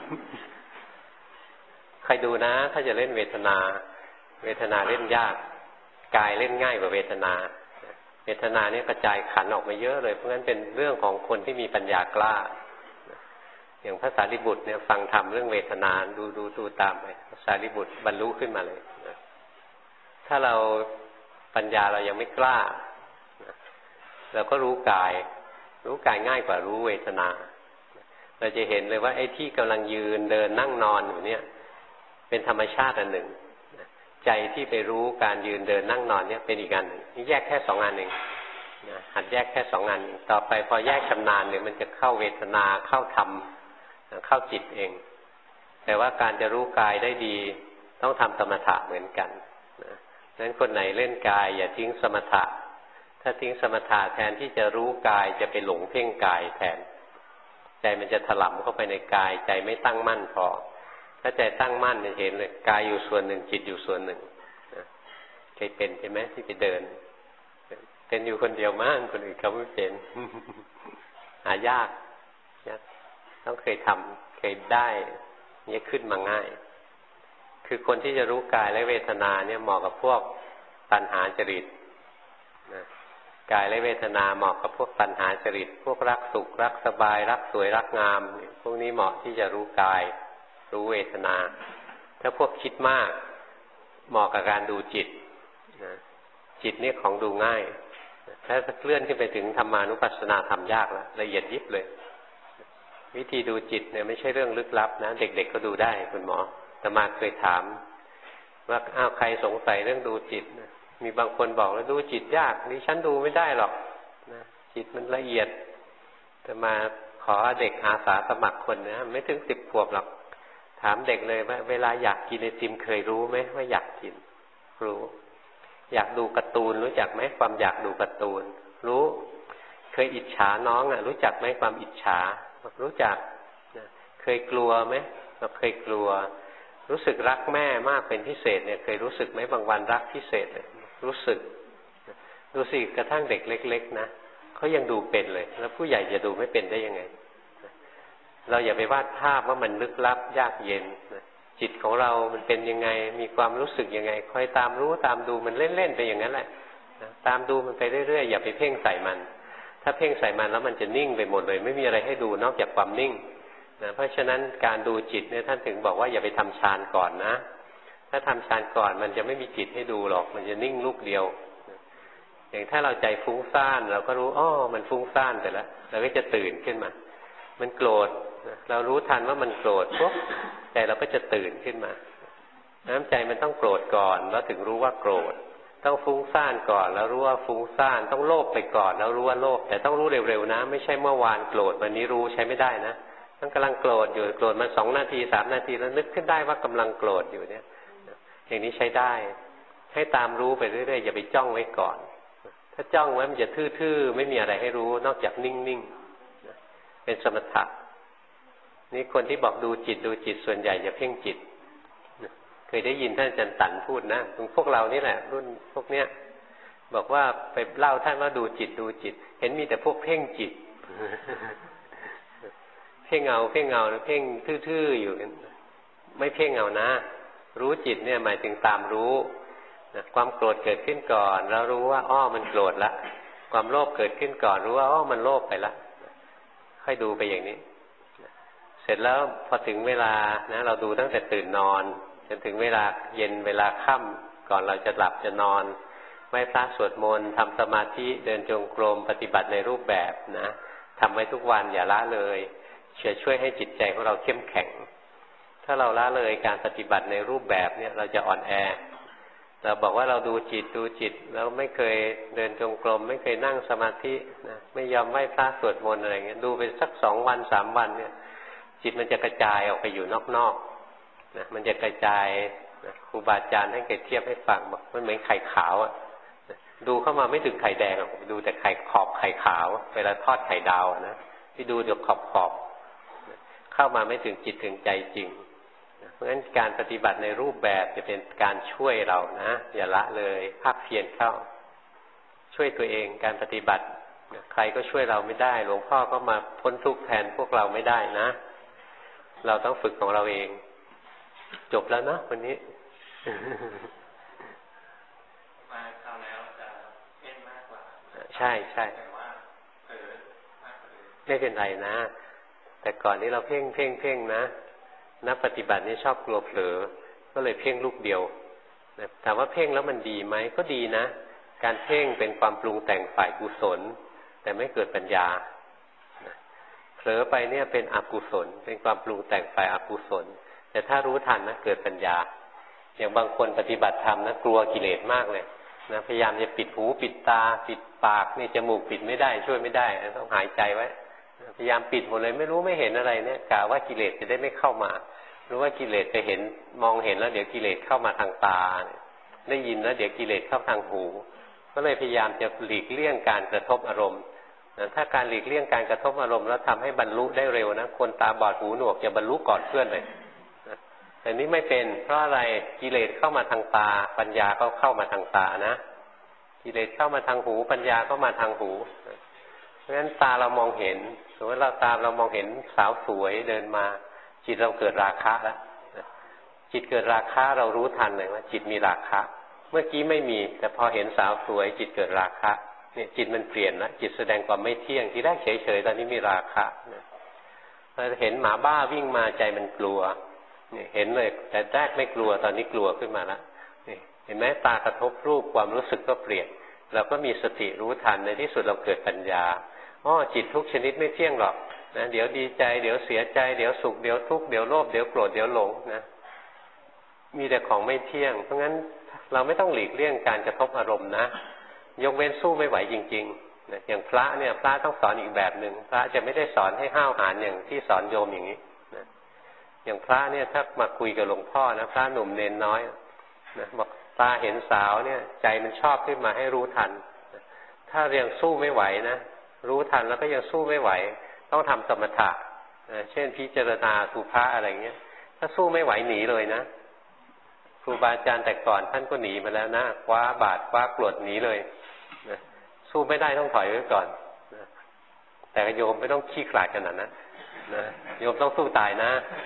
ใครดูนะถ้าจะเล่นเวทนาเล่นยากกายเล่นง่ายกว่าเวทนาเนี่ยกระจายขันออกมาเยอะเลยเพราะงั้นเป็นเรื่องของคนที่มีปัญญากล้าอย่างพระสารีบุตรเนี่ยฟังธรรมเรื่องเวทนาดูตามไปพระสารีบุตรบรรลุขึ้นมาเลยถ้าเราปัญญาเรายังไม่กล้าเราก็รู้กายง่ายกว่ารู้เวทนาเราจะเห็นเลยว่าไอ้ที่กำลังยืนเดินนั่งนอนอยู่เนี่ยเป็นธรรมชาติอันหนึ่งใจที่ไปรู้การยืนเดินนั่งนอนเนี่ยเป็นอีกอันหนึ่งนี่แยกแค่2 อันเองหัดแยกแค่2 อันต่อไปพอแยกชำนาญเนี่ยมันจะเข้าเวทนาเข้าธรรมเข้าจิตเองแต่ว่าการจะรู้กายได้ดีต้องทำสมถะเหมือนกันนั้นคนไหนเล่นกายอย่าทิ้งสมถะถ้าทิ้งสมถะแทนที่จะรู้กายจะไปหลงเพ่งกายแทนใจมันจะถลำเข้าไปในกายใจไม่ตั้งมั่นพอถ้าใจตั้งมั่นจะเห็นเลยกายอยู่ส่วนหนึ่งจิตอยู่ส่วนหนึ่งเคยเป็นใช่ไหมที่ไปเดินเป็นอยู่คนเดียวมากคนอื่นเขาไม่เป็นหายากต้องเคยทำเคยได้เนี่ยขึ้นมาง่ายคือคนที่จะรู้กายและเวทนาเนี่ยเหมาะกับพวกตัณหาจริตกายและเวทนาเหมาะกับพวกตัณหาจริตพวกรักสุขรักสบายรักสวยรักงามพวกนี้เหมาะที่จะรู้กายรู้เวทนาถ้าพวกคิดมากเหมาะกับการดูจิตจิตนี่ของดูง่ายถ้าเคลื่อนขึ้นไปถึงธรรมานุปัสสนาทำยากแล้วละเอียดยิบเลยวิธีดูจิตเนี่ยไม่ใช่เรื่องลึกลับนะเด็กๆก็ดูได้คุณหมออาตมาเคยถามว่าใครสงสัยเรื่องดูจิตมีบางคนบอกว่าดูจิตยากดิฉันดูไม่ได้หรอกนะจิตมันละเอียดอาตมาขอเด็กอาสาสมัครคนนะไม่ถึง10 ขวบหรอกถามเด็กเลยว่าเวลาอยากกินไอติมเคยรู้ไหมว่าอยากกินรู้อยากดูการ์ตูนรู้จักไหมความอยากดูการ์ตูนรู้เคยอิจฉาน้องรู้จักไหมความอิจฉารู้จักเคยกลัวไหมเราเคยกลัวรู้สึกรักแม่มากเป็นพิเศษเนี่ยเคยรู้สึกไหมบางวันรักพิเศษเลยรู้สึกดูสิกระทั่งเด็กเล็กๆนะเขายังดูเป็นเลยแล้วผู้ใหญ่จะดูไม่เป็นได้ยังไงเราอย่าไปวาดภาพว่ามันลึกลับยากเย็นจิตของเรามันเป็นยังไงมีความรู้สึกยังไงคอยตามรู้ตามดูมันเล่นๆไปอย่างนั้นแหละตามดูมันไปเรื่อยๆอย่าไปเพ่งใส่มันถ้าเพ่งใส่มันแล้วมันจะนิ่งไปหมดเลยไม่มีอะไรให้ดูนอกจากความนิ่งเพราะฉะนั้นการดูจิตเนี่ยท่านถึงบอกว่าอย่าไปทำฌานก่อนนะถ้าทำฌานก่อนมันจะไม่มีจิตให้ดูหรอกมันจะนิ่งลูกเดียวอย่างถ้าเราใจฟุ้งซ่านเราก็รู้มันฟุ้งซ่านไปแล้วเราก็จะตื่นขึ้นมามันโกรธเรารู้ทันว่ามันโกรธปุ๊บใจเราก็จะตื่นขึ้นมาน้ำใจมันต้องโกรธก่อนแล้วถึงรู้ว่าโกรธต้องฟุ้งซ่านก่อนแล้วรู้ว่าฟุ้งซ่านต้องโลภไปก่อนแล้วรู้ว่าโลภแต่ต้องรู้เร็วๆนะไม่ใช่เมื่อวานโกรธวันนี้รู้ใช้ไม่ได้นะต้องกำลังโกรธอยู่โกรธมา2 นาที3 นาทีแล้วนึกขึ้นได้ว่ากำลังโกรธอยู่เนี่ยอย่างนี้ใช้ได้ให้ตามรู้ไปเรื่อยๆอย่าไปจ้องไว้ก่อนถ้าจ้องไว้มันจะทื่อๆไม่มีอะไรให้รู้นอกจากนิ่งๆเป็นสมถะนี่คนที่บอกดูจิตส่วนใหญ่จะเพ่งจิตเคยได้ยินท่านอาจารย์ตันพูดนะพวกเรานี่แหละรุ่นพวกเนี้ยบอกว่าไปเล่าท่านว่าดูจิตเห็นมีแต่พวกเพ่งจิตเพ่งเงาเพ่งทื่อๆอยู่ไม่เพ่งเงานะรู้จิตเนี่ยหมายถึงตามรู้ความโกรธเกิดขึ้นก่อนแล้วรู้ว่ามันโกรธละความโลภเกิดขึ้นก่อนรู้ว่ามันโลภไปละค่อยดูไปอย่างนี้เสร็จแล้วพอถึงเวลานะเราดูตั้งแต่ตื่นนอนจนถึงเวลาเย็นเวลาค่ำก่อนเราจะหลับจะนอนไหว้พระสวดมนต์ทำสมาธิเดินจงกรมปฏิบัติในรูปแบบนะทำไว้ทุกวันอย่าละเลยจะช่วยให้จิตใจของเราเข้มแข็งถ้าเราละเลยการปฏิบัติในรูปแบบเนี่ยเราจะอ่อนแอเราบอกว่าเราดูจิตแล้วไม่เคยเดินจงกรมไม่เคยนั่งสมาธินะไม่ยอมไหว้พระสวดมนต์อะไรเงี้ยดูไปสัก2 วัน 3 วันเนี่ยจิตมันจะกระจายออกไปอยู่นอกๆนะมันจะกระจายนะครูบาอาจารย์ให้เทียบให้ฟังบอกมันเหมือนไข่ขาวอะดูเข้ามาไม่ถึงไข่แดงหรอกดูแต่ไข่ขอบไข่ขาวเวลาทอดไข่ดาวนะที่ดูเดี๋ยวขอบเข้ามาไม่ถึงจิตถึงใจจริงเพราะฉะนั้นการปฏิบัติในรูปแบบจะเป็นการช่วยเรานะอย่าละเลยภาคเพียรเข้าช่วยตัวเองการปฏิบัติใครก็ช่วยเราไม่ได้หลวงพ่อก็มาพ้นทุกข์แทนพวกเราไม่ได้นะเราต้องฝึกของเราเองจบแล้วนะวันนี้มาคราวแล้วจะเพ่งมากกว่าใช่แต่ว่าเผลอมากกว่าเดิมไม่เป็นไรนะแต่ก่อนนี้เราเพ่งนะนักปฏิบัตินี่ชอบกลัวเผลอก็เลยเพ่งลูกเดียวถามว่าเพ่งแล้วมันดีไหมก็ดีนะการเพ่งเป็นความปรุงแต่งฝ่ายกุศลแต่ไม่เกิดปัญญาเผลอไปเนี่ยเป็นอกุศลเป็นความปรุงแต่งฝ่ายอกุศลแต่ถ้ารู้ทันนะเกิดปัญญาอย่างบางคนปฏิบัติธรรมนะกลัวกิเลสมากเลยนะพยายามจะปิดหูปิดตาปิดปากนี่จมูกปิดไม่ได้ช่วยไม่ได้ต้องหายใจไว้พยายามปิดหมดเลยไม่รู้ไม่เห็นอะไรเนี่ยกะว่ากิเลสจะได้ไม่เข้ามารู้ว่ากิเลสไปเห็นมองเห็นแล้วเดี๋ยวกิเลสเข้ามาทางตาได้ยินแล้วเดี๋ยวกิเลสเข้าทางหูก็เลยพยายามจะหลีกเลี่ยงการกระทบอารมณ์ถ้าการหลีกเลี่ยงการกระทบอารมณ์แล้วทำให้บรรลุได้เร็วนะคนตาบอดหูหนวกจะบรรลุก่อนเพื่อนเลยแต่นี้ไม่เป็นเพราะอะไรกิเลสเข้ามาทางตาปัญญาก็เข้ามาทางตานะกิเลสเข้ามาทางหูปัญญาก็มาทางหูเพราะฉะนั้นตาเรามองเห็นสมมติเรามองเห็นสาวสวยเดินมาจิตเราเกิดราคะแล้วจิตเกิดราคะเรารู้ทันเลยว่าจิตมีราคะเมื่อกี้ไม่มีแต่พอเห็นสาวสวยจิตเกิดราคะเนี่ยจิตมันเปลี่ยนนะจิตแสดงความไม่เที่ยงที่แรกเฉยๆตอนนี้มีราคะพอเห็นหมาบ้าวิ่งมาใจมันกลัวเนี่ยเห็นเลยแต่แรกไม่กลัวตอนนี้กลัวขึ้นมาแล้วเห็นไหมตากระทบรูปความรู้สึกก็เปลี่ยนเราก็มีสติรู้ทันในที่สุดเราเกิดปัญญาจิตทุกชนิดไม่เที่ยงหรอกนะเดี๋ยวดีใจเดี๋ยวเสียใจเดี๋ยวสุขเดี๋ยวทุกข์เดี๋ยวโลภเดี๋ยวโกรธเดี๋ยวหลงนะมีแต่ของไม่เที่ยงเพราะงั้นเราไม่ต้องหลีกเลี่ยงการกระทบอารมณ์นะยกเว้นสู้ไม่ไหวจริงๆนะอย่างพระเนี่ยพระต้องสอนอีกแบบหนึ่งพระจะไม่ได้สอนให้ห้าวหาญอย่างที่สอนโยมอย่างนี้นะอย่างพระเนี่ยถ้ามาคุยกับหลวงพ่อนะพระหนุ่มเนนน้อยนะบอกตาเห็นสาวเนี่ยใจมันชอบขึ้นมาให้รู้ทันนะถ้ายังสู้ไม่ไหวนะรู้ทันแล้วก็ยังสู้ไม่ไหวต้องทำสมถะเช่นพิจารณาสุภาอะไรเงี้ยถ้าสู้ไม่ไหวหนีเลยนะครูบาอาจารย์แต่ก่อนท่านก็หนีมาแล้วนะคว้าบาตรคว้ากรวดหนีเลยนะสู้ไม่ได้ต้องถอยไว้ก่อนนะแต่โยมไม่ต้องขี้ขลาดขนาดนั้นนะโยมต้องสู้ตายนะ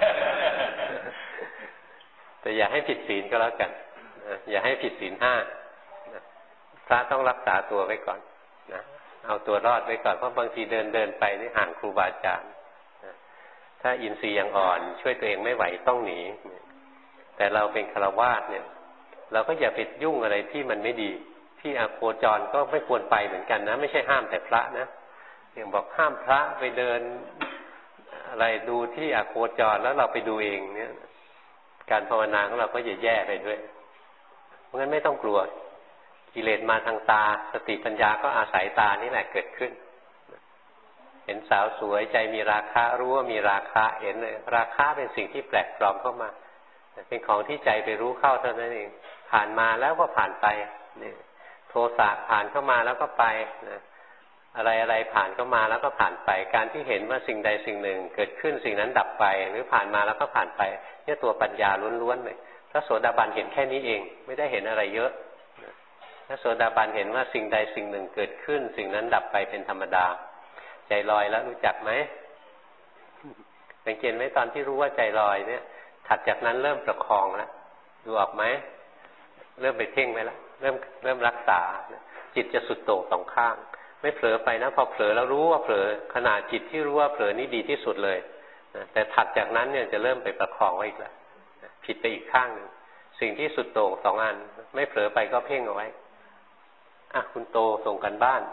แต่อย่าให้ผิดศีลก็แล้วกันนะอย่าให้ผิดศีล5นะพระต้องรักษาตัวไว้ก่อนนะเอาตัวรอดไว้ก่อนเพราะบางทีเดินไปนี่ห่างครูบาอาจารย์นะถ้าอินทรีย์ยังอ่อนช่วยตัวเองไม่ไหวต้องหนีแต่เราเป็นฆราวาสเนี่ยเราก็อย่าไปยุ่งอะไรที่มันไม่ดีที่อโคจรก็ไม่ควรไปเหมือนกันนะไม่ใช่ห้ามแต่พระนะอย่างบอกห้ามพระไปเดินอะไรดูที่อโคจรแล้วเราไปดูเองเนี่ยการภาวนาของเราก็จะแย่ไปด้วยเพราะงั้นไม่ต้องกลัวกิเลสมาทางตาสติปัญญาก็อาศัยตานี่แหละเกิดขึ้นเห็นสาวสวยใจมีราคะรู้ว่ามีราคะเห็นเลยราคะเป็นสิ่งที่แปลกปลอมเข้ามาเป็นของที่ใจไปรู้เข้าเท่านั้นเองผ่านมาแล้วก็ผ่านไปนี่โทสะผ่านเข้ามาแล้วก็ไปนะอะไรผ่านเข้ามาแล้วก็ผ่านไปการที่เห็นว่าสิ่งใดสิ่งหนึ่งเกิดขึ้นสิ่งนั้นดับไปหรือผ่านมาแล้วก็ผ่านไปนี่ตัวปัญญาล้วนๆเลยพระโสดาบันเห็นแค่นี้เองไม่ได้เห็นอะไรเยอะพระโสดาบันเห็นว่าสิ่งใดสิ่งหนึ่งเกิดขึ้นสิ่งนั้นดับไปเป็นธรรมดาใจลอยแล้วรู้จักไหมสังเกตไหมตอนที่รู้ว่าใจลอยเนี่ยถัดจากนั้นเริ่มประคองแล้วดูออกไหมเริ่มไปเพ่งไปแล้วเริ่มรักษาจิตจะสุดโต่งสองข้างไม่เผลอไปนะพอเผลอแล้วรู้ว่าเผลอขณะจิตที่รู้ว่าเผลอนี่ดีที่สุดเลยแต่ถัดจากนั้นเนี่ยจะเริ่มไปประคองไว้อีกแล้วผิดไปอีกข้างหนึ่งสิ่งที่สุดโต่งสองอันไม่เผลอไปก็เพ่งเอาไว้คุณโตส่งกันบ้าน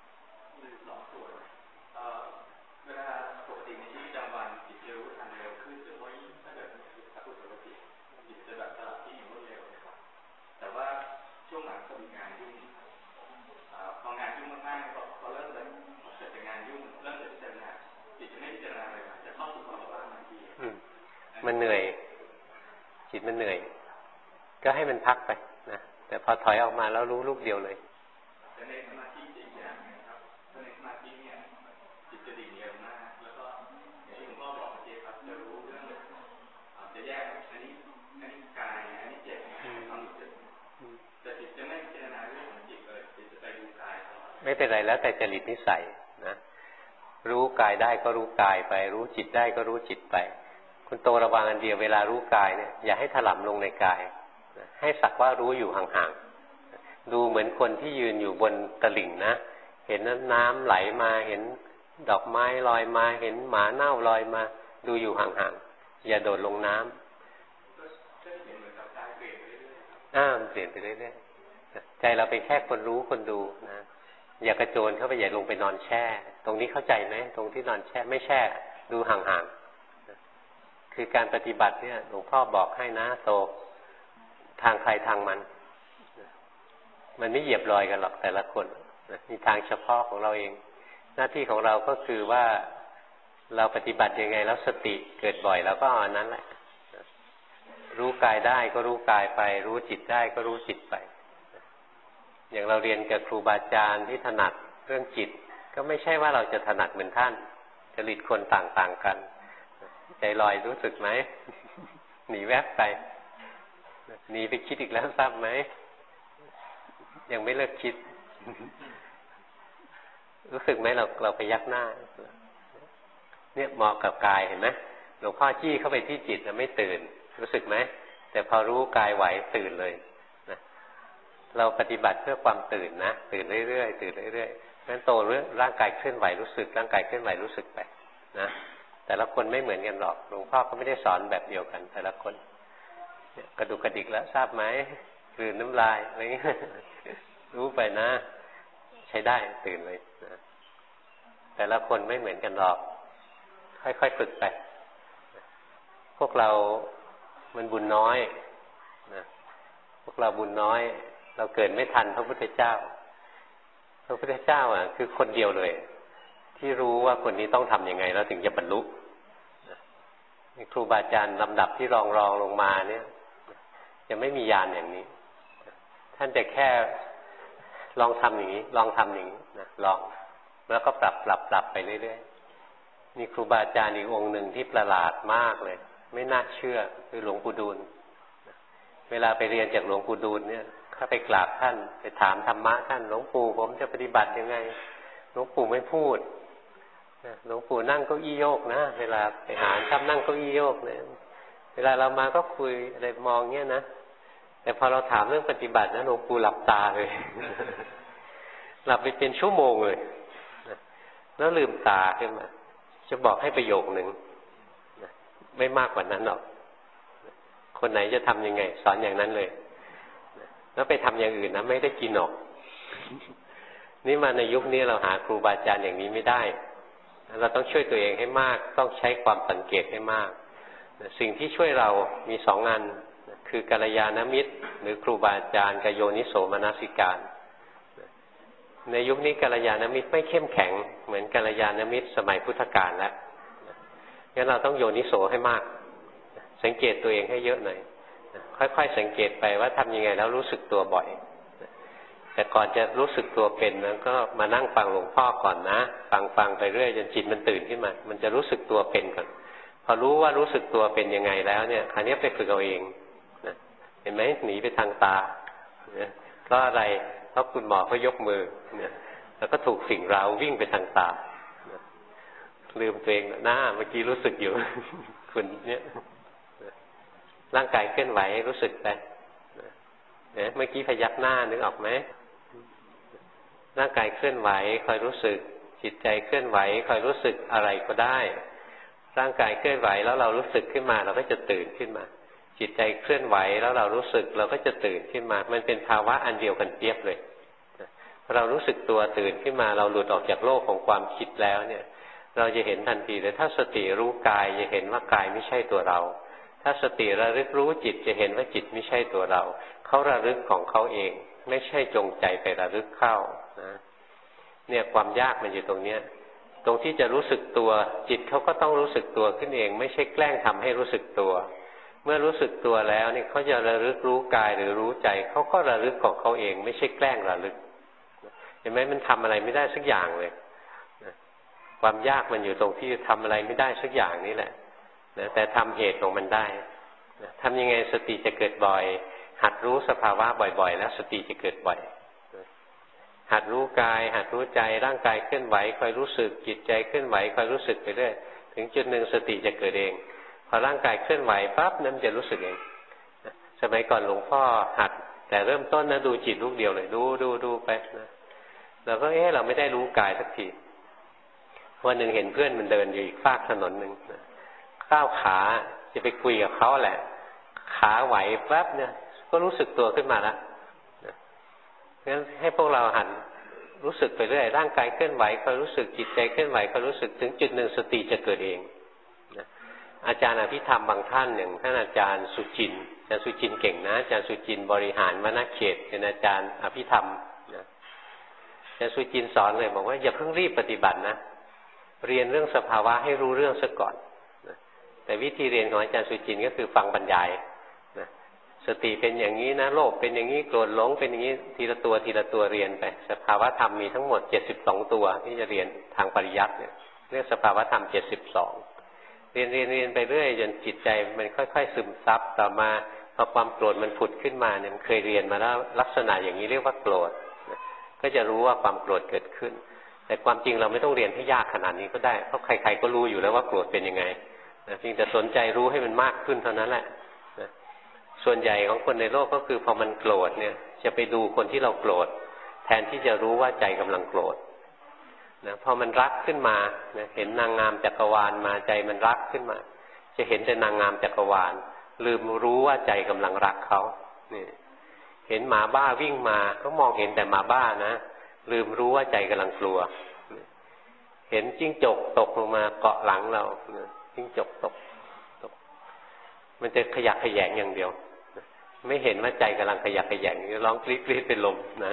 มันเหนื่อยจิตมันเหนื่อยก็ให้มันพักไปนะแต่พอถอยออกมาแล้วรู้ลูกเดียวเลยแต่ในสมาธิจะอีกอย่างนะครับถ้าในสมาธิเนี่ยจิตจะดิ่งเร็วมากแล้วก็อย่างที่หลวงพ่อบอกเมื่อกี้ครับจะรู้เรื่องจะแยกอันนี้กายอันนี้เจ็บความรู้สึกแต่จิตจะไม่พิจารณาเรื่องของจิตเลยจิตจะไปดูกายไม่เป็นไรแล้วแต่จริตนิสัยนะรู้กายได้ก็รู้กายไปรู้จิตได้ก็รู้จิตไปคุณโตระวังอันเดียวเวลารู้กายเนี่ยอย่าให้ถลำลงในกายให้สักว่ารู้อยู่ห่างๆดูเหมือนคนที่ยืนอยู่บนตลิ่งนะเห็นน้ำไหลมาเห็นดอกไม้ลอยมาเห็นหมาเน่าลอยมาดูอยู่ห่างๆอย่าโดดลงน้ำเปลี่ยนไปเรื่อยๆใจเราเป็นแค่คนรู้คนดูนะอย่ากระโจนเข้าไปอย่าลงไปนอนแช่ตรงนี้เข้าใจไหมตรงที่นอนแช่ไม่แช่ดูห่างๆคือการปฏิบัติเนี่ยหลวงพ่อบอกให้นะโตทางใครทางมันไม่เหยียบรอยกันหรอกแต่ละคนมีทางเฉพาะของเราเองหน้าที่ของเราก็คือว่าเราปฏิบัติยังไงแล้วสติเกิดบ่อยแล้วก็เอาอันนั้นแหละรู้กายได้ก็รู้กายไปรู้จิตได้ก็รู้จิตไปอย่างเราเรียนกับครูบาอาจารย์ที่ถนัดเรื่องจิตก็ไม่ใช่ว่าเราจะถนัดเหมือนท่านจริตคนต่างๆกันใจลอยรู้สึกไหม หนีแวบไปหนีไปคิดอีกแล้วทราบไหมยังไม่เลิกคิด รู้สึกไหมเราไปยักหน้าเนี่ยเหมาะกับกายเห็นไหมหลวงพ่อจี้เข้าไปที่จิตแล้วไม่ตื่นรู้สึกไหมแต่พอรู้กายไหวตื่นเลยนะเราปฏิบัติเพื่อความตื่นนะตื่นเรื่อยๆตื่นเรื่อยๆงั้นโตเรื่องร่างกายเคลื่อนไหวรู้สึกร่างกายเคลื่อนไหวรู้สึกไปนะแต่ละคนไม่เหมือนกันหรอกหลวงพ่อก็ไม่ได้สอนแบบเดียวกันแต่ละคนกระดุกกระดิกแล้วทราบไหมกลืนน้ำลายอะไรเงี้ยรู้ไปนะใช้ได้ตื่นเลยนะแต่ละคนไม่เหมือนกันหรอกค่อยๆฝึกไปพวกเรามันบุญน้อยนะพวกเราบุญน้อยเราเกิดไม่ทันพระพุทธเจ้าพระพุทธเจ้าคือคนเดียวเลยที่รู้ว่าคนนี้ต้องทำยังไงแล้วถึงจะบรรลุครูบาอาจารย์ลำดับที่รองลงมาเนี่ยจะไม่มีญาณอย่างนี้ท่านจะแค่ลองทำอย่างนี้ลองทำอย่างนี้นะลองแล้วก็ปรับไปเรื่อยๆมีครูบาอาจารย์อีกองค์หนึ่งที่ประหลาดมากเลยไม่น่าเชื่อคือหลวงปู่ดูลเวลาไปเรียนจากหลวงปู่ดูลเนี่ยถ้าไปกราบท่านไปถามธรรมะท่านหลวงปู่ผมจะปฏิบัติยังไงหลวงปู่ไม่พูดหลวงปู่นั่งเก้าอี้โยกนะเวลาไปหาชอบนั่งเก้าอี้โยกเนี่ยเวลาเรามาก็คุยอะไรมองเงี้ยนะแต่พอเราถามเรื่องปฏิบัตินะหลวงปู่หลับตาเลย หลับไปเป็นชั่วโมงเลยแล้วลืมตาขึ้นมาจะบอกให้ประโยคนึงไม่มากกว่านั้นหรอกคนไหนจะทำยังไงสอนอย่างนั้นเลยแล้วไปทำอย่างอื่นนะไม่ได้กินหรอกนี่มาในยุคนี้เราหาครูบาอาจารย์อย่างนี้ไม่ได้เราต้องช่วยตัวเองให้มากต้องใช้ความสังเกตให้มากสิ่งที่ช่วยเรามีสองอันคือกัลยาณมิตรหรือครูบาอาจารย์กับโยนิโสมนสิการในยุคนี้กัลยาณมิตรไม่เข้มแข็งเหมือนกัลยาณมิตรสมัยพุทธกาลแล้วงั้นเราต้องโยนิโสให้มากสังเกตตัวเองให้เยอะหน่อยค่อยๆสังเกตไปว่าทำยังไงแล้วรู้สึกตัวบ่อยแต่ก่อนจะรู้สึกตัวเป็นนั้นก็มานั่งฟังหลวงพ่อก่อนนะฟังไปเรื่อยจนจิตมันตื่นขึ้นมามันจะรู้สึกตัวเป็นก่อนพอรู้ว่ารู้สึกตัวเป็นยังไงแล้วเนี่ยคราวนี้ไปฝึกเอาเองนะเห็นไหมหนีไปทางตาเพราะอะไรเพราะคุณหมอเขายกมือเนี่ยแล้วก็ถูกสิ่งเร้าวิ่งไปทางตาลืมตัวเองหน้าเมื่อกี้รู้สึกอยู่ คุณเนี่ยร่างกายเคลื่อนไหวรู้สึกไปเนี่ยเมื่อกี้พยักหน้านึกออกไหมร่างกายเคลื่อนไหวคอยรู้สึกจิตใจเคลื่อนไหวคอยรู้สึกอะไรก็ได้ร่างกายเคลื่อนไหวแล้วเรารู้สึกขึ้นมาเราก็จะตื่นขึ้นมาจิตใจเคลื่อนไหวแล้วเรารู้สึกเราก็จะตื่นขึ้นมามันเป็นภาวะอันเดียวกันเทียบเลยพอเรารู้สึกตัวตื่นขึ้นมาเราหลุดออกจากโลกของความคิดแล้วเนี่ยเราจะเห็นทันทีเลยถ้าสติรู้กายจะเห็นว่ากายไม่ใช่ตัวเราถ้าสติระลึกรู้จิตจะเห็นว่าจิตไม่ใช่ตัวเราเขาระลึกของเขาเองไม่ใช่จงใจไประลึกเข้านะเนี่ยความยากมันอยู่ตรงเนี้ยตรงที่จะรู้สึกตัวจิตเขาก็ต้องรู้สึกตัวขึ้นเองไม่ใช่แกล้งทำให้รู้สึกตัวเมื่อรู้สึกตัวแล้วนี่เขาจะระลึกรู้กายหรือรู้ใจเขาก็ระลึกของเขาเองไม่ใช่แกล้งระลึกห็นไหมมันทำอะไรไม่ได้สักอย่างเลยนะความยากมันอยู่ตรงที่ทำอะไรไม่ได้สักอย่างนี่แหละนะแต่ทำเหตุของมันได้นะทำยังไงสติจะเกิดบ่อยหัดรู้สภาวะบ่อยๆแล้วสติจะเกิดบ่อยนะหัดรู้กายหัดรู้ใจร่างกายเคลื่อนไหวคอยรู้สึกจิตใจเคลื่อนไหวคอยรู้สึกไปเรื่อยถึงจุดหนึ่งสติจะเกิดเองพอร่างกายเคลื่อนไหวปั๊บนั้นจะรู้สึกเองสมัยก่อนหลวงพ่อหัดแต่เริ่มต้นนะดูจิตลูกเดียวเลยดูไปนะเราก็เราไม่ได้รู้กายสักทีวันหนึ่งเห็นเพื่อนมันเดินอยู่อีกฟากถนนหนึ่งก้าวขาจะไปคุยกับเขาแหละขาไหวแป๊บเนี่ยก็รู้สึกตัวขึ้นมาแล้วงั้นให้พวกเราหันรู้สึกไปเรื่อยร่างกายเคลื่อนไหวคอยรู้สึกจิตใจเคลื่อนไหวคอยรู้สึกถึงจุดหนึ่งสติจะเกิดเองอาจารย์อภิธรรมบางท่านอย่างท่านอาจารย์สุจินต์อาจารย์สุจินต์เก่งนะอาจารย์สุจินต์บริหารวณเขตเป็นอาจารย์อภิธรรมนะอาจารย์สุจินต์สอนเลยบอกว่าอย่าเพิ่งรีบปฏิบัตินะเรียนเรื่องสภาวะให้รู้เรื่องซะก่อนนะแต่วิธีเรียนของอาจารย์สุจินต์ก็คือฟังบรรยายนะสติเป็นอย่างนี้นะโลภเป็นอย่างนี้โกรธหลงเป็นอย่างนี้ทีละตัวทีละตัวเรียนไปสภาวะธรรมมีทั้งหมด72ตัวที่จะเรียนทางปริยัติเนี่ยเรียกสภาวะธรรม72เรียนไปเรื่อยจนจิตใจมันค่อยๆซึมซับต่อมาพอความโกรธมันผุดขึ้นมาเนี่ยมันเคยเรียนมาแล้วลักษณะอย่างนี้เรียกว่าโกรธก็จะรู้ว่าความโกรธเกิดขึ้นแต่ความจริงเราไม่ต้องเรียนให้ยากขนาดนี้ก็ได้เพราะใครๆก็รู้อยู่แล้วว่าโกรธเป็นยังไงเพียงแต่สนใจรู้ให้มันมากขึ้นเท่านั้นแหละส่วนใหญ่ของคนในโลกก็คือพอมันโกรธเนี่ยจะไปดูคนที่เราโกรธแทนที่จะรู้ว่าใจกำลังโกรธนะพอมันรักขึ้นมานะเห็นนางงามจักรวาลมาใจมันรักขึ้นมาจะเห็นแต่นางงามจักรวาลลืมรู้ว่าใจกำลังรักเขานี่เห็นหมาบ้าวิ่งมาก็มองเห็นแต่หมาบ้านะลืมรู้ว่าใจกำลังกลัวเห็นจิ้งจกตกลงมาเกาะหลังเราจิ้งจกตกมันจะขยักขยงอย่างเดียวไม่เห็นว่าใจกำลังขยักขยงร้องกรี๊ดเป็นลมนะ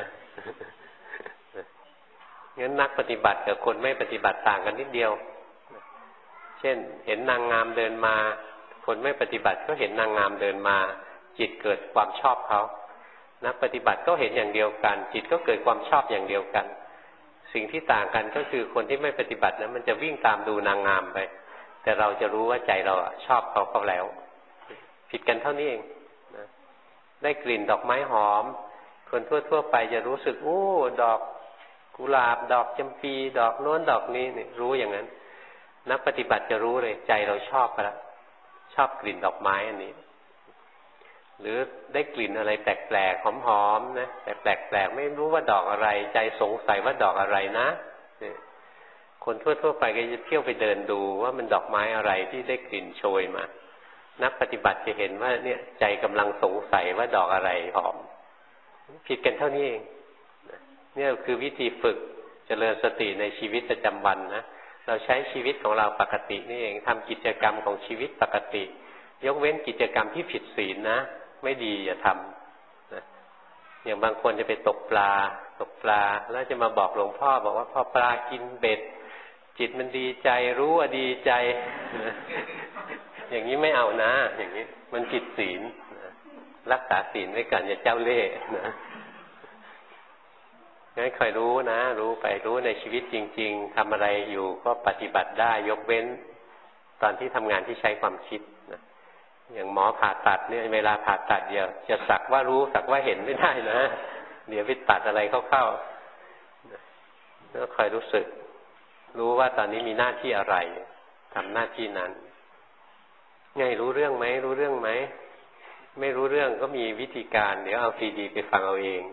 งั้นนักปฏิบัติกับคนไม่ปฏิบัติต่างกันนิดเดียวเช่นเห็นนางงามเดินมาคนไม่ปฏิบัติก็เห็นนางงามเดินมาจิตเกิดความชอบเขานักปฏิบัติก็เห็นอย่างเดียวกันจิตก็เกิดความชอบอย่างเดียวกันสิ่งที่ต่างกันก็คือคนที่ไม่ปฏิบัตินะมันจะวิ่งตามดูนางงามไปแต่เราจะรู้ว่าใจเราชอบเขาแล้วผิดกันเท่านี้เองนะได้กลิ่นดอกไม้หอมคนทั่วไปจะรู้สึกโอ้ดอกกุหลาบดอกจำปีดอกโน้นดอกนี้นี่รู้อย่างนั้นนักปฏิบัติจะรู้เลยใจเราชอบไปแล้วชอบกลิ่นดอกไม้อันนี้หรือได้กลิ่นอะไรแปลกๆหอมๆนะแต่แปลกๆไม่รู้ว่าดอกอะไรใจสงสัยว่าดอกอะไรนะคนทั่วไปก็จะเที่ยวไปเดินดูว่ามันดอกไม้อะไรที่ได้กลิ่นโชยมานักปฏิบัติจะเห็นว่าเนี่ยใจกำลังสงสัยว่าดอกอะไรหอมผิดกันเท่านี้เองเนี่ยคือวิธีฝึกเจริญสติในชีวิตประจำวันนะเราใช้ชีวิตของเราปกตินี่เองทำกิจกรรมของชีวิตปกติยกเว้นกิจกรรมที่ผิดศีลนะไม่ดีอย่าทำนะอย่างบางคนจะไปตกปลาแล้วจะมาบอกหลวงพ่อบอกว่าพอปลากินเบ็ดจิตมันดีใจรู้ว่าดีใจนะอย่างนี้ไม่เอานะอย่างนี้มันผิดศีลนะรักษาศีลไว้ก่อนอย่าเจ้าเล่ห์นะงั้นคอยรู้นะรู้ไปรู้ในชีวิตจริงๆทำอะไรอยู่ก็ปฏิบัติได้ยกเว้นตอนที่ทำงานที่ใช้ความคิดนะอย่างหมอผ่าตัดเนี่ยเวลาผ่าตัดเดี๋ยวจะสักว่ารู้สักว่าเห็นไม่ได้นะเดี๋ยวไปตัดอะไรเข้าๆก็คอยรู้สึกรู้ว่าตอนนี้มีหน้าที่อะไรทำหน้าที่นั้นไงรู้เรื่องไหมรู้เรื่องไหมไม่รู้เรื่องก็มีวิธีการเดี๋ยวเอาซีดีไปฟังเอาเอง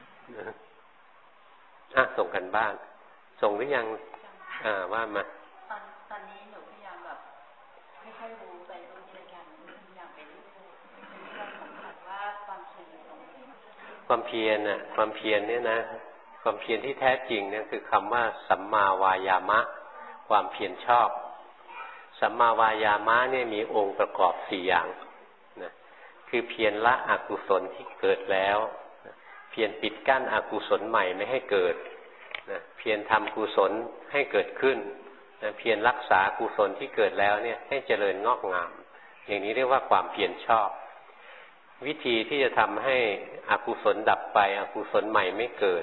ส่งกันบ้านส่งหรือยังว่ามาตอนนี้หนูพยายามแบบค่อยๆรู้ไปรู้ในการพยายามไปรู้ความสัมผัสว่าความเพียรอยู่ตรงนี้ความเพียรเนี่ยนะความเพียรที่แท้จริงเนี่ยคือคำว่าสัมมาวายามะความเพียรชอบสัมมาวายามะเนี่ยมีองค์ประกอบ4อย่างนะคือเพียรละอกุศลที่เกิดแล้วเพียรปิดกั้นอกุศลใหม่ไม่ให้เกิดนะเพียรทำกุศลให้เกิดขึ้นนะเพียรรักษากุศลที่เกิดแล้วเนี่ยให้เจริญงอกงามอย่างนี้เรียกว่าความเพียรชอบวิธีที่จะทำให้อกุศลดับไปอกุศลใหม่ไม่เกิดนะ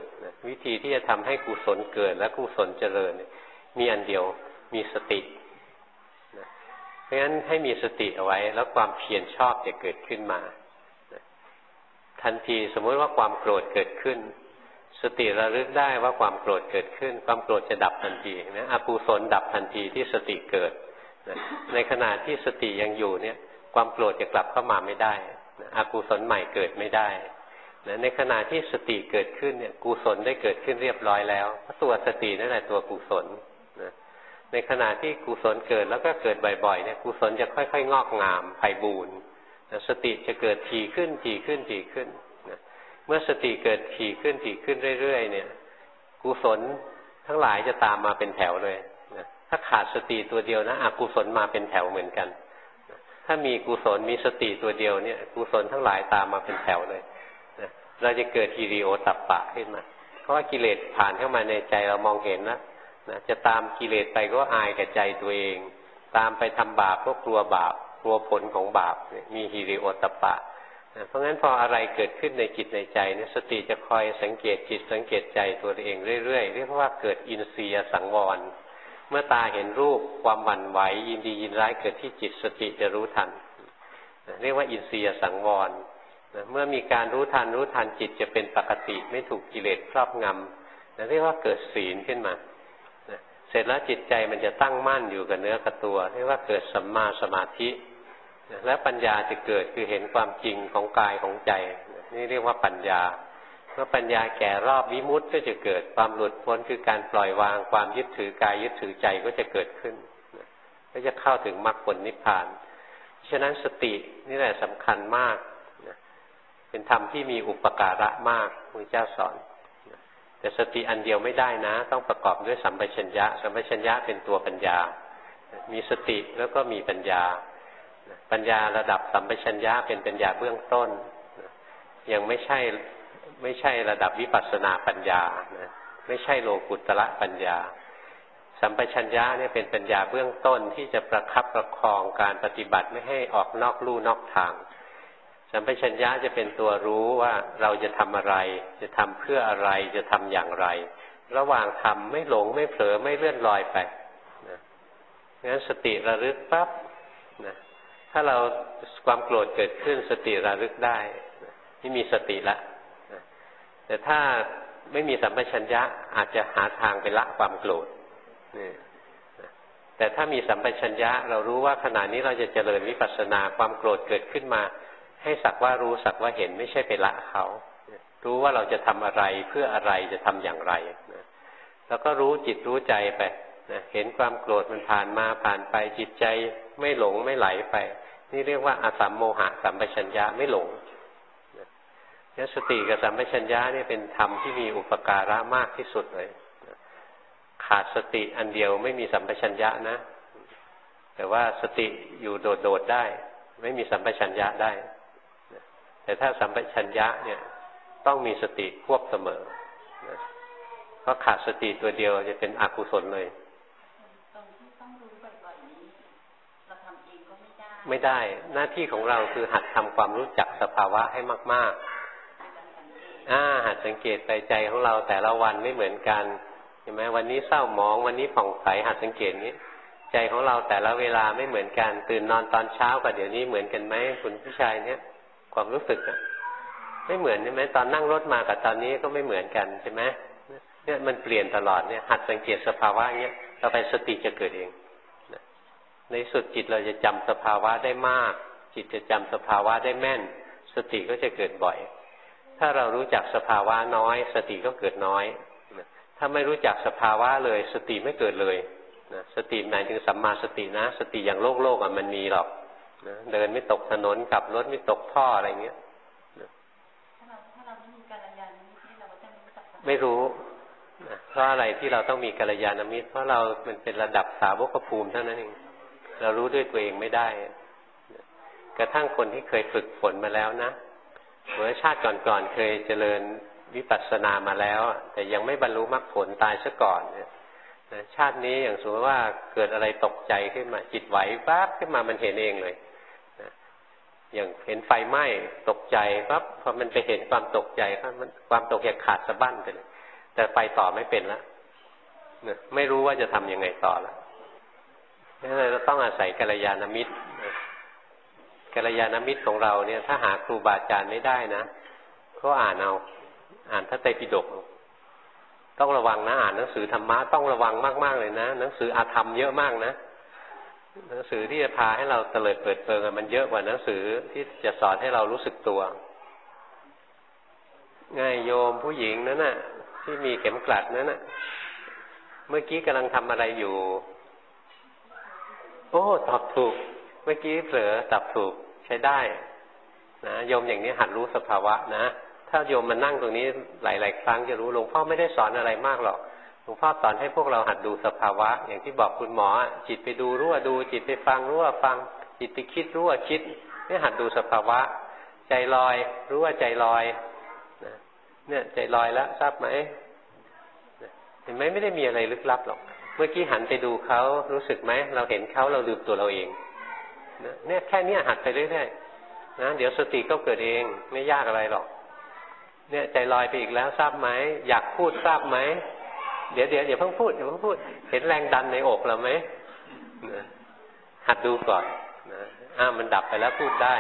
วิธีที่จะทำให้กุศลเกิดและกุศลเจริญมีอันเดียวมีสตินะเพราะฉะนั้นให้มีสติเอาไว้แล้วความเพียรชอบจะเกิดขึ้นมาทันทีสมมติว่าความโกรธเกิดขึ้นสติระลึกได้ว่าความโกรธเกิดขึ้นความโกรธจะดับทันทีนะอกุศลดับทันทีที่สติเกิดนะในขณะที่สติยังอยู่เนี่ยความโกรธจะกลับเข้ามาไม่ได้นะอกุศลใหม่เกิดไม่ได้นะในขณะที่สติเกิดขึ้นเนี่ยกุศลได้เกิดขึ้นเรียบร้อยแล้วตัวสตินั่นแหละตัวกุศลนะในขณะที่กุศลเกิดแล้วก็เกิดบ่อยๆเนี่ยกุศลจะค่อยๆงอกงามไพบูรย์สติจะเกิดถี่ขึ้นถี่ขึ้นถี่ขึ้นนะเมื่อสติเกิดถี่ขึ้นถี่ขึ้นเรื่อยๆเนี่ยกุศลทั้งหลายจะตามมาเป็นแถวเลยนะถ้าขาดสติตัวเดียวนะอกุศลมาเป็นแถวเหมือนกันนะถ้ามีกุศลมีสติตัวเดียวเนี่ยกุศลทั้งหลายตามมาเป็นแถวเลยนะเราจะเกิดฮิริโอตัปปะขึ้นมาเพราะว่ากิเลสผ่านเข้ามาในใจเรามองเห็นนะจะตามกิเลสไปก็อายกับใจตัวเองตามไปทำบาปก็กลัวบาปกลัวผลของบาปมีฮิริโอตัปปะเพราะงั้นพออะไรเกิดขึ้นในจิตในใจเนี่ยสติจะคอยสังเกตจิตสังเกตใจตัวเองเรื่อยๆเรียกว่าเกิดอินทรียสังวรเมื่อตาเห็นรูปความหวั่นไหวยินดียินร้ายเกิดที่จิตสติจะรู้ทันเรียกว่าอินทรียสังวรเมื่อมีการรู้ทันจิตจะเป็นปกติไม่ถูกกิเลสครอบงำเรียกว่าเกิดศีลขึ้นมาเสร็จแล้วจิตใจมันจะตั้งมั่นอยู่กับเนื้อกับตัวเรียกว่าเกิดสัมมาสมาธิและปัญญาจะเกิดคือเห็นความจริงของกายของใจนี่เรียกว่าปัญญาเมื่อปัญญาแก่รอบวิมุตติก็จะเกิดความหลุดพ้นคือการปล่อยวางความยึดถือกายยึดถือใจก็จะเกิดขึ้นก็จะเข้าถึงมรรคผลนิพพานฉะนั้นสตินี่แหละสำคัญมากเป็นธรรมที่มีอุปการะมากพระเจ้าสอนแต่สติอันเดียวไม่ได้นะต้องประกอบด้วยสัมปชัญญะสัมปชัญญะเป็นตัวปัญญามีสติแล้วก็มีปัญญาปัญญาระดับสัมปชัญญะเป็นปัญญาเบื้องต้นยังไม่ใช่ระดับวิปัสสนาปัญญาไม่ใช่โลกุตตระปัญญาสัมปชัญญะเนี่ยเป็นปัญญาเบื้องต้นที่จะประคับประคองการปฏิบัติไม่ให้ออกนอกลู่นอกทางสัมปชัญญะจะเป็นตัวรู้ว่าเราจะทำอะไรจะทำเพื่ออะไรจะทำอย่างไรระหว่างทำไม่หลงไม่เผลอไม่เลื่อนลอยไปนะงั้นสติระลึกปั๊บนะถ้าเราความโกรธเกิดขึ้นสติระลึกได้นี่มีสติละนะแต่ถ้าไม่มีสัมปชัญญะอาจจะหาทางไปละความโกรธนี่นะแต่ถ้ามีสัมปชัญญะเรารู้ว่าขณะนี้เราจะเจริญวิปัสสนาความโกรธเกิดขึ้นมาให้สักว่ารู้สักว่าเห็นไม่ใช่ไปละเขารู้ว่าเราจะทำอะไรเพื่ออะไรจะทำอย่างไรนะแล้วก็รู้จิตรู้ใจไปนะเห็นความโกรธมันผ่านมาผ่านไปจิตใจไม่หลงไม่ไหลไปนี่เรียกว่าอสัมโมหะสัมปชัญญะไม่หลงนะสติกับสัมปชัญญะนี่เป็นธรรมที่มีอุปการะมากที่สุดเลยขาดสติอันเดียวไม่มีสัมปชัญญะนะแต่ว่าสติอยู่โดดๆได้ไม่มีสัมปชัญญะได้แต่ถ้าสัมปชัญญะเนี่ยต้องมีสติควบเสมอนะเพราะขาดสติตัวเดียวจะเป็นอกุศลเลยตรงที่ต้องรู้บ่อยๆนี้เราทำเองก็ไม่ได้หน้าที่ของเราคือหัดทำความรู้จักสภาวะให้มากๆหัดสังเกตไปใจของเราแต่ละวันไม่เหมือนกันเห็นไหมวันนี้เศร้าหมองวันนี้ผ่องใสหัดสังเกตนี้ใจของเราแต่ละเวลาไม่เหมือนกันตื่นนอนตอนเช้ากับเดี๋ยวนี้เหมือนกันไหมคุณผู้ชายเนี่ยความรู้สึกไม่เหมือนใช่ไหมตอนนั่งรถมากับตอนนี้ก็ไม่เหมือนกันใช่ไหมเนี่ยมันเปลี่ยนตลอดเนี่ยหัดสังเกตสภาวะเนี้ยต่อไปสติจะเกิดเองในสุดจิตเราจะจำสภาวะได้มากจิตจะจำสภาวะได้แม่นสติก็จะเกิดบ่อยถ้าเรารู้จักสภาวะน้อยสติก็เกิดน้อยถ้าไม่รู้จักสภาวะเลยสติไม่เกิดเลยสติหมายถึงสัมมาสตินะสติอย่างโลกมันมีหรอกเดินไม่ตกถนนขับรถไม่ตกท่ออะไรเงี้ยถ้าเราไม่มีกัลยาณมิตรนี่เราก็จะไม่รู้จักไม่รู้เพราะอะไรที่เราต้องมีกัลยาณมิตรเพราะเรามันเป็นระดับสาวกภูมิเท่านั้นเองเรารู้ด้วยตัวเองไม่ได้กระทั่งคนที่เคยฝึกฝนมาแล้วนะเมื่อชาติก่อนๆเคยเจริญวิปัสสนามาแล้วแต่ยังไม่บรรลุมรรคผลตายซะก่อนเนี่ยชาตินี้อย่างสมมติว่าเกิดอะไรตกใจขึ้นมาจิตไหวปั๊บขึ้นมามันเห็นเองเลยอย่างเห็นไฟไหม้ตกใจปั๊บพอมันไปเห็นความตกใจความตกใจขาดสะบั้นไปเลยแต่ไปต่อไม่เป็นแล้วเนี่ยไม่รู้ว่าจะทำยังไงต่อแล้วนั่นเลยเราต้องอาศัยกัลยาณมิตรกัลยาณมิตรของเราเนี่ยถ้าหาครูบาอาจารย์ไม่ได้นะก็อ่านพระไตรปิฎกต้องระวังนะอ่านหนังสือธรรมะต้องระวังมากๆเลยนะหนังสืออาธรรมเยอะมากนะหนังสือที่จะพาให้เราเตลิดเปิดเปิงมันเยอะกว่าหนังสือที่จะสอนให้เรารู้สึกตัวง่ายโยมผู้หญิงนั่นน่ะที่มีเข็มกลัดนั่นน่ะเมื่อกี้กำลังทำอะไรอยู่โอ้ตอบถูกเมื่อกี้เผลอตอบถูกใช้ได้นะโยมอย่างนี้หัดรู้สภาวะนะถ้าโยมมานั่งตรงนี้หลายๆครั้งจะรู้หลวงพ่อไม่ได้สอนอะไรมากหรอกหลวงพ่อสอนให้พวกเราหัดดูสภาวะอย่างที่บอกคุณหมอจิตไปดูรู้ว่าดูจิตไปฟังรู้ว่าฟังจิตไปคิดรู้ว่าคิดนี่หัดดูสภาวะใจลอยรู้ว่าใจลอยเนี่ยใจลอยแล้วทราบไหมเห็นไหมไม่ได้มีอะไรลึกลับหรอกเมื่อกี้หันไปดูเขารู้สึกไหมเราเห็นเขาเราลืมตัวเราเองเนี่ยแค่นี้หัดไปเรื่อยๆนะเดี๋ยวสติก็เกิดเองไม่ยากอะไรหรอกเนี่ยใจลอยไปอีกแล้วทราบไหมอยากพูดทราบไหมเดี๋ยวอย่าเพิ่งพูดเห็นแรงดันในอกเราไหมหัดดูก่อนนะมันดับไปแล้วพูดได้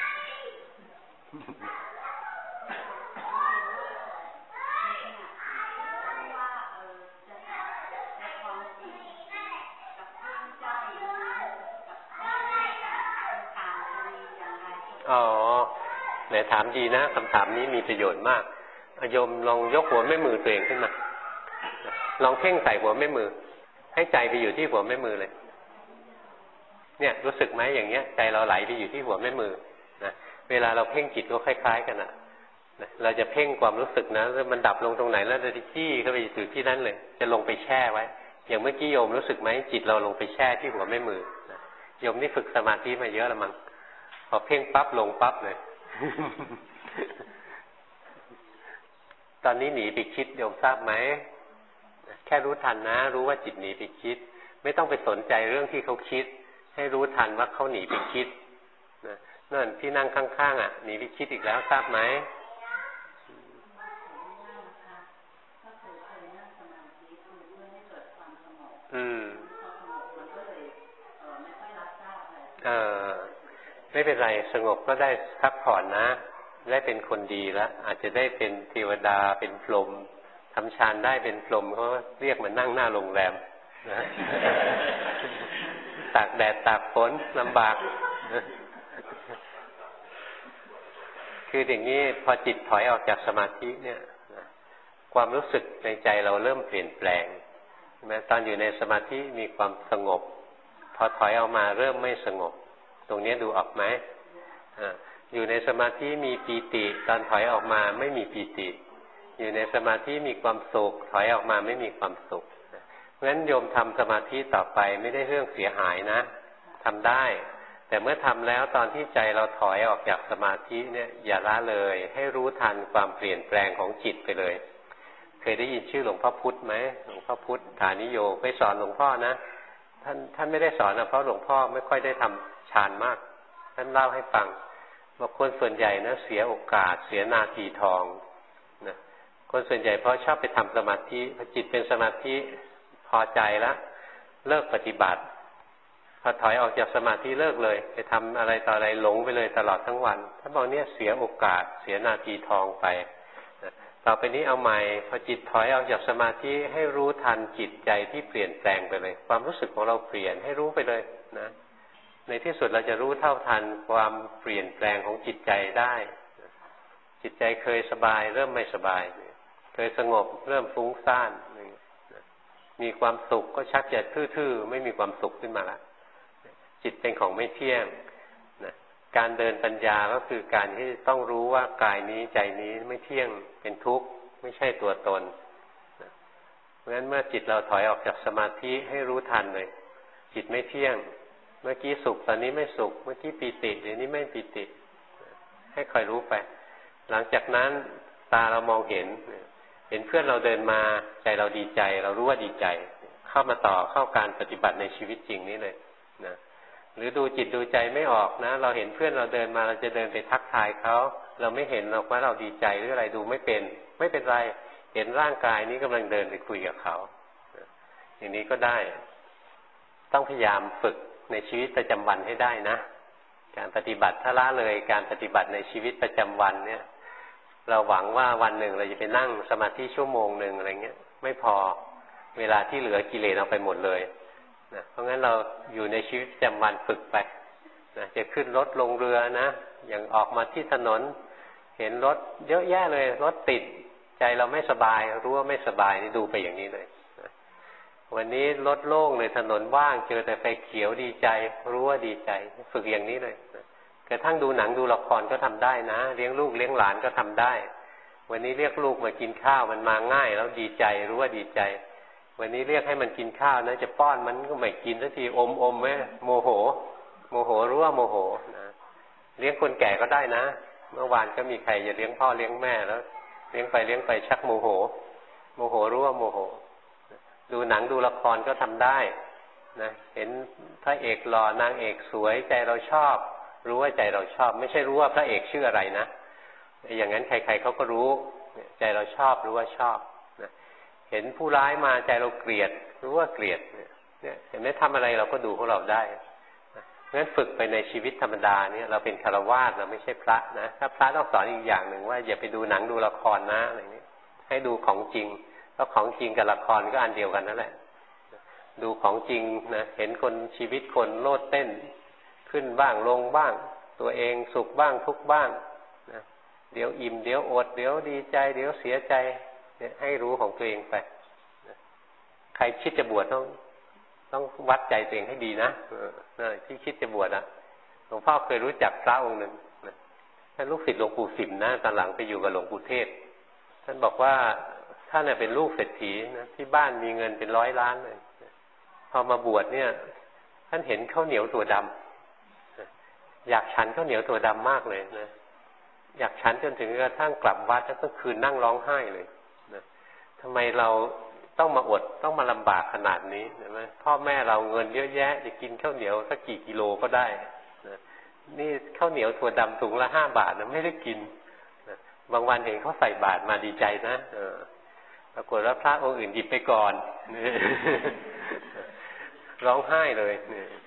อ๋อไหนถามดีนะคำถามนี้มีประโยชน์มากโยมลองยกหัวแม่มือตัวเองขึ้นมาลองเพ่งใส่หัวแม่มือให้ใจไปอยู่ที่หัวแม่มือเลยเนี่ยรู้สึกไหมอย่างเงี้ยใจเราไหลไปอยู่ที่หัวแม่มือนะเวลาเราเพ่งจิตก็คล้ายๆกันนะเราจะเพ่งความรู้สึกนะแล้วมันดับลงตรงไหนแล้วจะจี้เข้าไปอยู่ที่นั่นเลยจะลงไปแช่ไว้อย่างเมื่อกี้โยมรู้สึกไหมจิตเราลงไปแช่ที่หัวแม่มือนะโยมนี่ฝึกสมาธิมาเยอะแล้วมั้งพอเพ่งปั๊บลงปั๊บเลย ตอนนี้หนีไปคิดโยมทราบไหมแค่รู้ทันนะรู้ว่าจิตหนีไปคิดไม่ต้องไปสนใจเรื่องที่เขาคิดให้รู้ทันว่าเขาหนีไปคิดนั่นที่นั่งข้างๆหนีไปคิดอีกแล้วทราบไหมไม่เป็นไรสงบก็ได้พักผ่อนนะได้เป็นคนดีแล้วอาจจะได้เป็นเทวดาเป็นพรหมทำฌานได้เป็นพรหมเขาเรียกมันนั่งหน้าโรงแรมนะตากแดดตากฝนลำบากคืออย่างนี้พอจิตถอยออกจากสมาธิเนี่ยความรู้สึกในใจเราเริ่มเปลี่ยนแปลงใช่ไหมตอนอยู่ในสมาธิมีความสงบพอถอยออกมาเริ่มไม่สงบตรงนี้ดูออกไหมอยู่ในสมาธิมีปีติตอนถอยออกมาไม่มีปีติอยู่ในสมาธิมีความสุขถอยออกมาไม่มีความสุขเพราะฉะนั้นโยมทำสมาธิต่อไปไม่ได้เรื่องเสียหายนะทำได้แต่เมื่อทำแล้วตอนที่ใจเราถอยออกจากสมาธิเนี่ยอย่าละเลยให้รู้ทันความเปลี่ยนแปลงของจิตไปเลยเคยได้ยินชื่อหลวงพ่อพุธไหมหลวงพ่อพุธฐานิโยไปสอนหลวงพ่อนะท่านไม่ได้สอนนะเพราะหลวงพ่อไม่ค่อยได้ทำฌานมากท่านเล่าให้ฟังว่าคนส่วนใหญ่นะเสียโอกาสเสียนาทีทองนะคนส่วนใหญ่เพราะชอบไปทำสมาธิพอจิตเป็นสมาธิพอใจแล้วเลิกปฏิบัติพอถอยออกจากสมาธิเลิกเลยไปทำอะไรต่ออะไรหลงไปเลยตลอดทั้งวันถ้าบอกเนี่ยเสียโอกาสเสียนาทีทองไปต่อไปนี้เอาใหม่พอจิตถอยออกจากสมาธิให้รู้ทันจิตใจที่เปลี่ยนแปลงไปเลยความรู้สึกของเราเปลี่ยนให้รู้ไปเลยนะในที่สุดเราจะรู้เท่าทันความเปลี่ยนแปลงของจิตใจได้จิตใจเคยสบายเริ่มไม่สบายเคยสงบเริ่มฟุ้งซ่านมีความสุขก็ชักจะทื่อๆไม่มีความสุขขึ้นมาละจิตเป็นของไม่เที่ยงนะการเดินปัญญาก็คือการที่ต้องรู้ว่ากายนี้ใจนี้ไม่เที่ยงเป็นทุกข์ไม่ใช่ตัวตนนะเพราะฉะนั้นเมื่อจิตเราถอยออกจากสมาธิให้รู้ทันเลยจิตไม่เที่ยงเมื่อกี้สุขตอนนี้ไม่สุขเมื่อกี้ปีติเดี๋ยวนี้ไม่ปีติให้คอยรู้ไปหลังจากนั้นตาเรามองเห็นเพื่อนเราเดินมาใจเราดีใจเรารู้ว่าดีใจเข้ามาต่อเข้าการปฏิบัติในชีวิตจริงนี้เลยนะหรือดูจิตดูใจไม่ออกนะเราเห็นเพื่อนเราเดินมาเราจะเดินไปทักทายเขาเราไม่เห็นหรอกว่าเราดีใจหรืออะไรดูไม่เป็นไรเห็นร่างกายนี้กำลังเดินไปคุยกับเขาอย่างนี้ก็ได้ต้องพยายามฝึกในชีวิตประจำวันให้ได้นะการปฏิบัติถ้าละเลยการปฏิบัติในชีวิตประจำวันเนี่ยเราหวังว่าวันหนึ่งเราจะไปนั่งสมาธิชั่วโมงหนึ่งอะไรเงี้ยไม่พอเวลาที่เหลือกิเลสเอาไปหมดเลยนะเพราะงั้นเราอยู่ในชีวิตประจำวันฝึกไปนะจะขึ้นรถลงเรือนะอย่างออกมาที่ถนนเห็นรถเยอะแยะเลยรถติดใจเราไม่สบายรู้ว่าไม่สบายนี่ดูไปอย่างนี้เลยนะวันนี้รถโล่งเลยถนนว่างเจอแต่ไฟเขียวดีใจรู้ว่าดีใจฝึกอย่างนี้เลยนะกระทั่งดูหนังดูละครก็ทำได้นะเลี้ยงลูกเลี้ยงหลานก็ทำได้วันนี้เรียกลูกมากินข้าวมันมาง่ายแล้วดีใจรู้ว่าดีใจวันนี้เรียกให้มันกินข้าวนะจะป้อนมันก็ไม่กินสักทีอมไหมโมโหรู้ว่าโมโหนะเลี้ยงคนแก่ก็ได้นะเมื่อวานก็มีใครจะเลี้ยงพ่อเลี้ยงแม่แล้วเลี้ยงไปชักโมโหรู้ว่าโมโหดูหนังดูละครก็ทำได้นะเห็นพระเอกหล่อนางเอกสวยใจเราชอบรู้ว่าใจเราชอบไม่ใช่รู้ว่าพระเอกชื่ออะไรนะอย่างนั้นใครๆเขาก็รู้ใจเราชอบรู้ว่าชอบนะเห็นผู้ร้ายมาใจเราเกลียดรู้ว่าเกลียดเนี่ยเห็นไหมทำอะไรเราก็ดูของเราได้งั้นฝึกไปในชีวิตธรรมดาเนี่ยเราเป็นฆราวาสเราไม่ใช่พระนะถ้าพระต้องสอนอีกอย่างหนึ่งว่าอย่าไปดูหนังดูละครนะอะไรนี้ให้ดูของจริงเพราะของจริงกับละครก็อันเดียวกันนั่นแหละดูของจริงนะเห็นคนชีวิตคนโลดเต้นขึ้นบ้างลงบ้างตัวเองสุขบ้างทุกข์บ้างนะเดี๋ยวอิ่มเดี๋ยวอดเดี๋ยวดีใจเดี๋ยวเสียใจเนี่ยให้รู้ของตัวเองไปนะใครคิดจะบวชต้องวัดใจตัวเองให้ดีนะที่คิดจะบวชนะหลวงพ่อเคยรู้จักพระองค์หนึ่งท่านลูกศิษย์หลวงปู่สิมนะตอนหลังไปอยู่กับหลวงปู่เทศท่านบอกว่าท่านเป็นลูกเศรษฐีนะที่บ้านมีเงินเป็น100 ล้านเลยพอมาบวชเนี่ยท่านเห็นข้าวเหนียวถั่วดำอยากฉันข้าวเหนียวถั่วดำมากเลยนะอยากฉันจนถึงกระทั่งกลับวัดแล้วก็คืนนั่งร้องไห้เลยนะทำไมเราต้องมาอดต้องมาลำบากขนาดนี้เห็นไหมพ่อแม่เราเงินเยอะแยะจะกินข้าวเหนียวสักกี่กิโลก็ได้นะนี่ข้าวเหนียวถั่วดำถุงละ5 บาทนะไม่ได้กินนะบางวันเห็นเขาใส่บาตรมาดีใจนะปรากฏว่าพระองค์อื่นหยิบไปก่อนร้องไห้เลย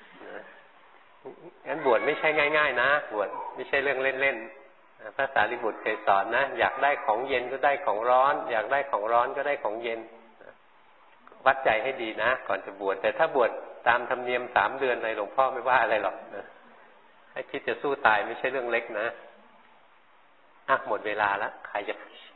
งั้นบวชไม่ใช่ง่ายๆนะบวชไม่ใช่เรื่องเล่นๆพระสารีบุตรเคยสอนนะอยากได้ของเย็นก็ได้ของร้อนอยากได้ของร้อนก็ได้ของเย็นวัดใจให้ดีนะก่อนจะบวชแต่ถ้าบวชตามธรรมเนียม3 เดือนอะไรหลวงพ่อไม่ว่าอะไรหรอกนะให้คิดจะสู้ตายไม่ใช่เรื่องเล็กนะหมดเวลาแล้วใครจะ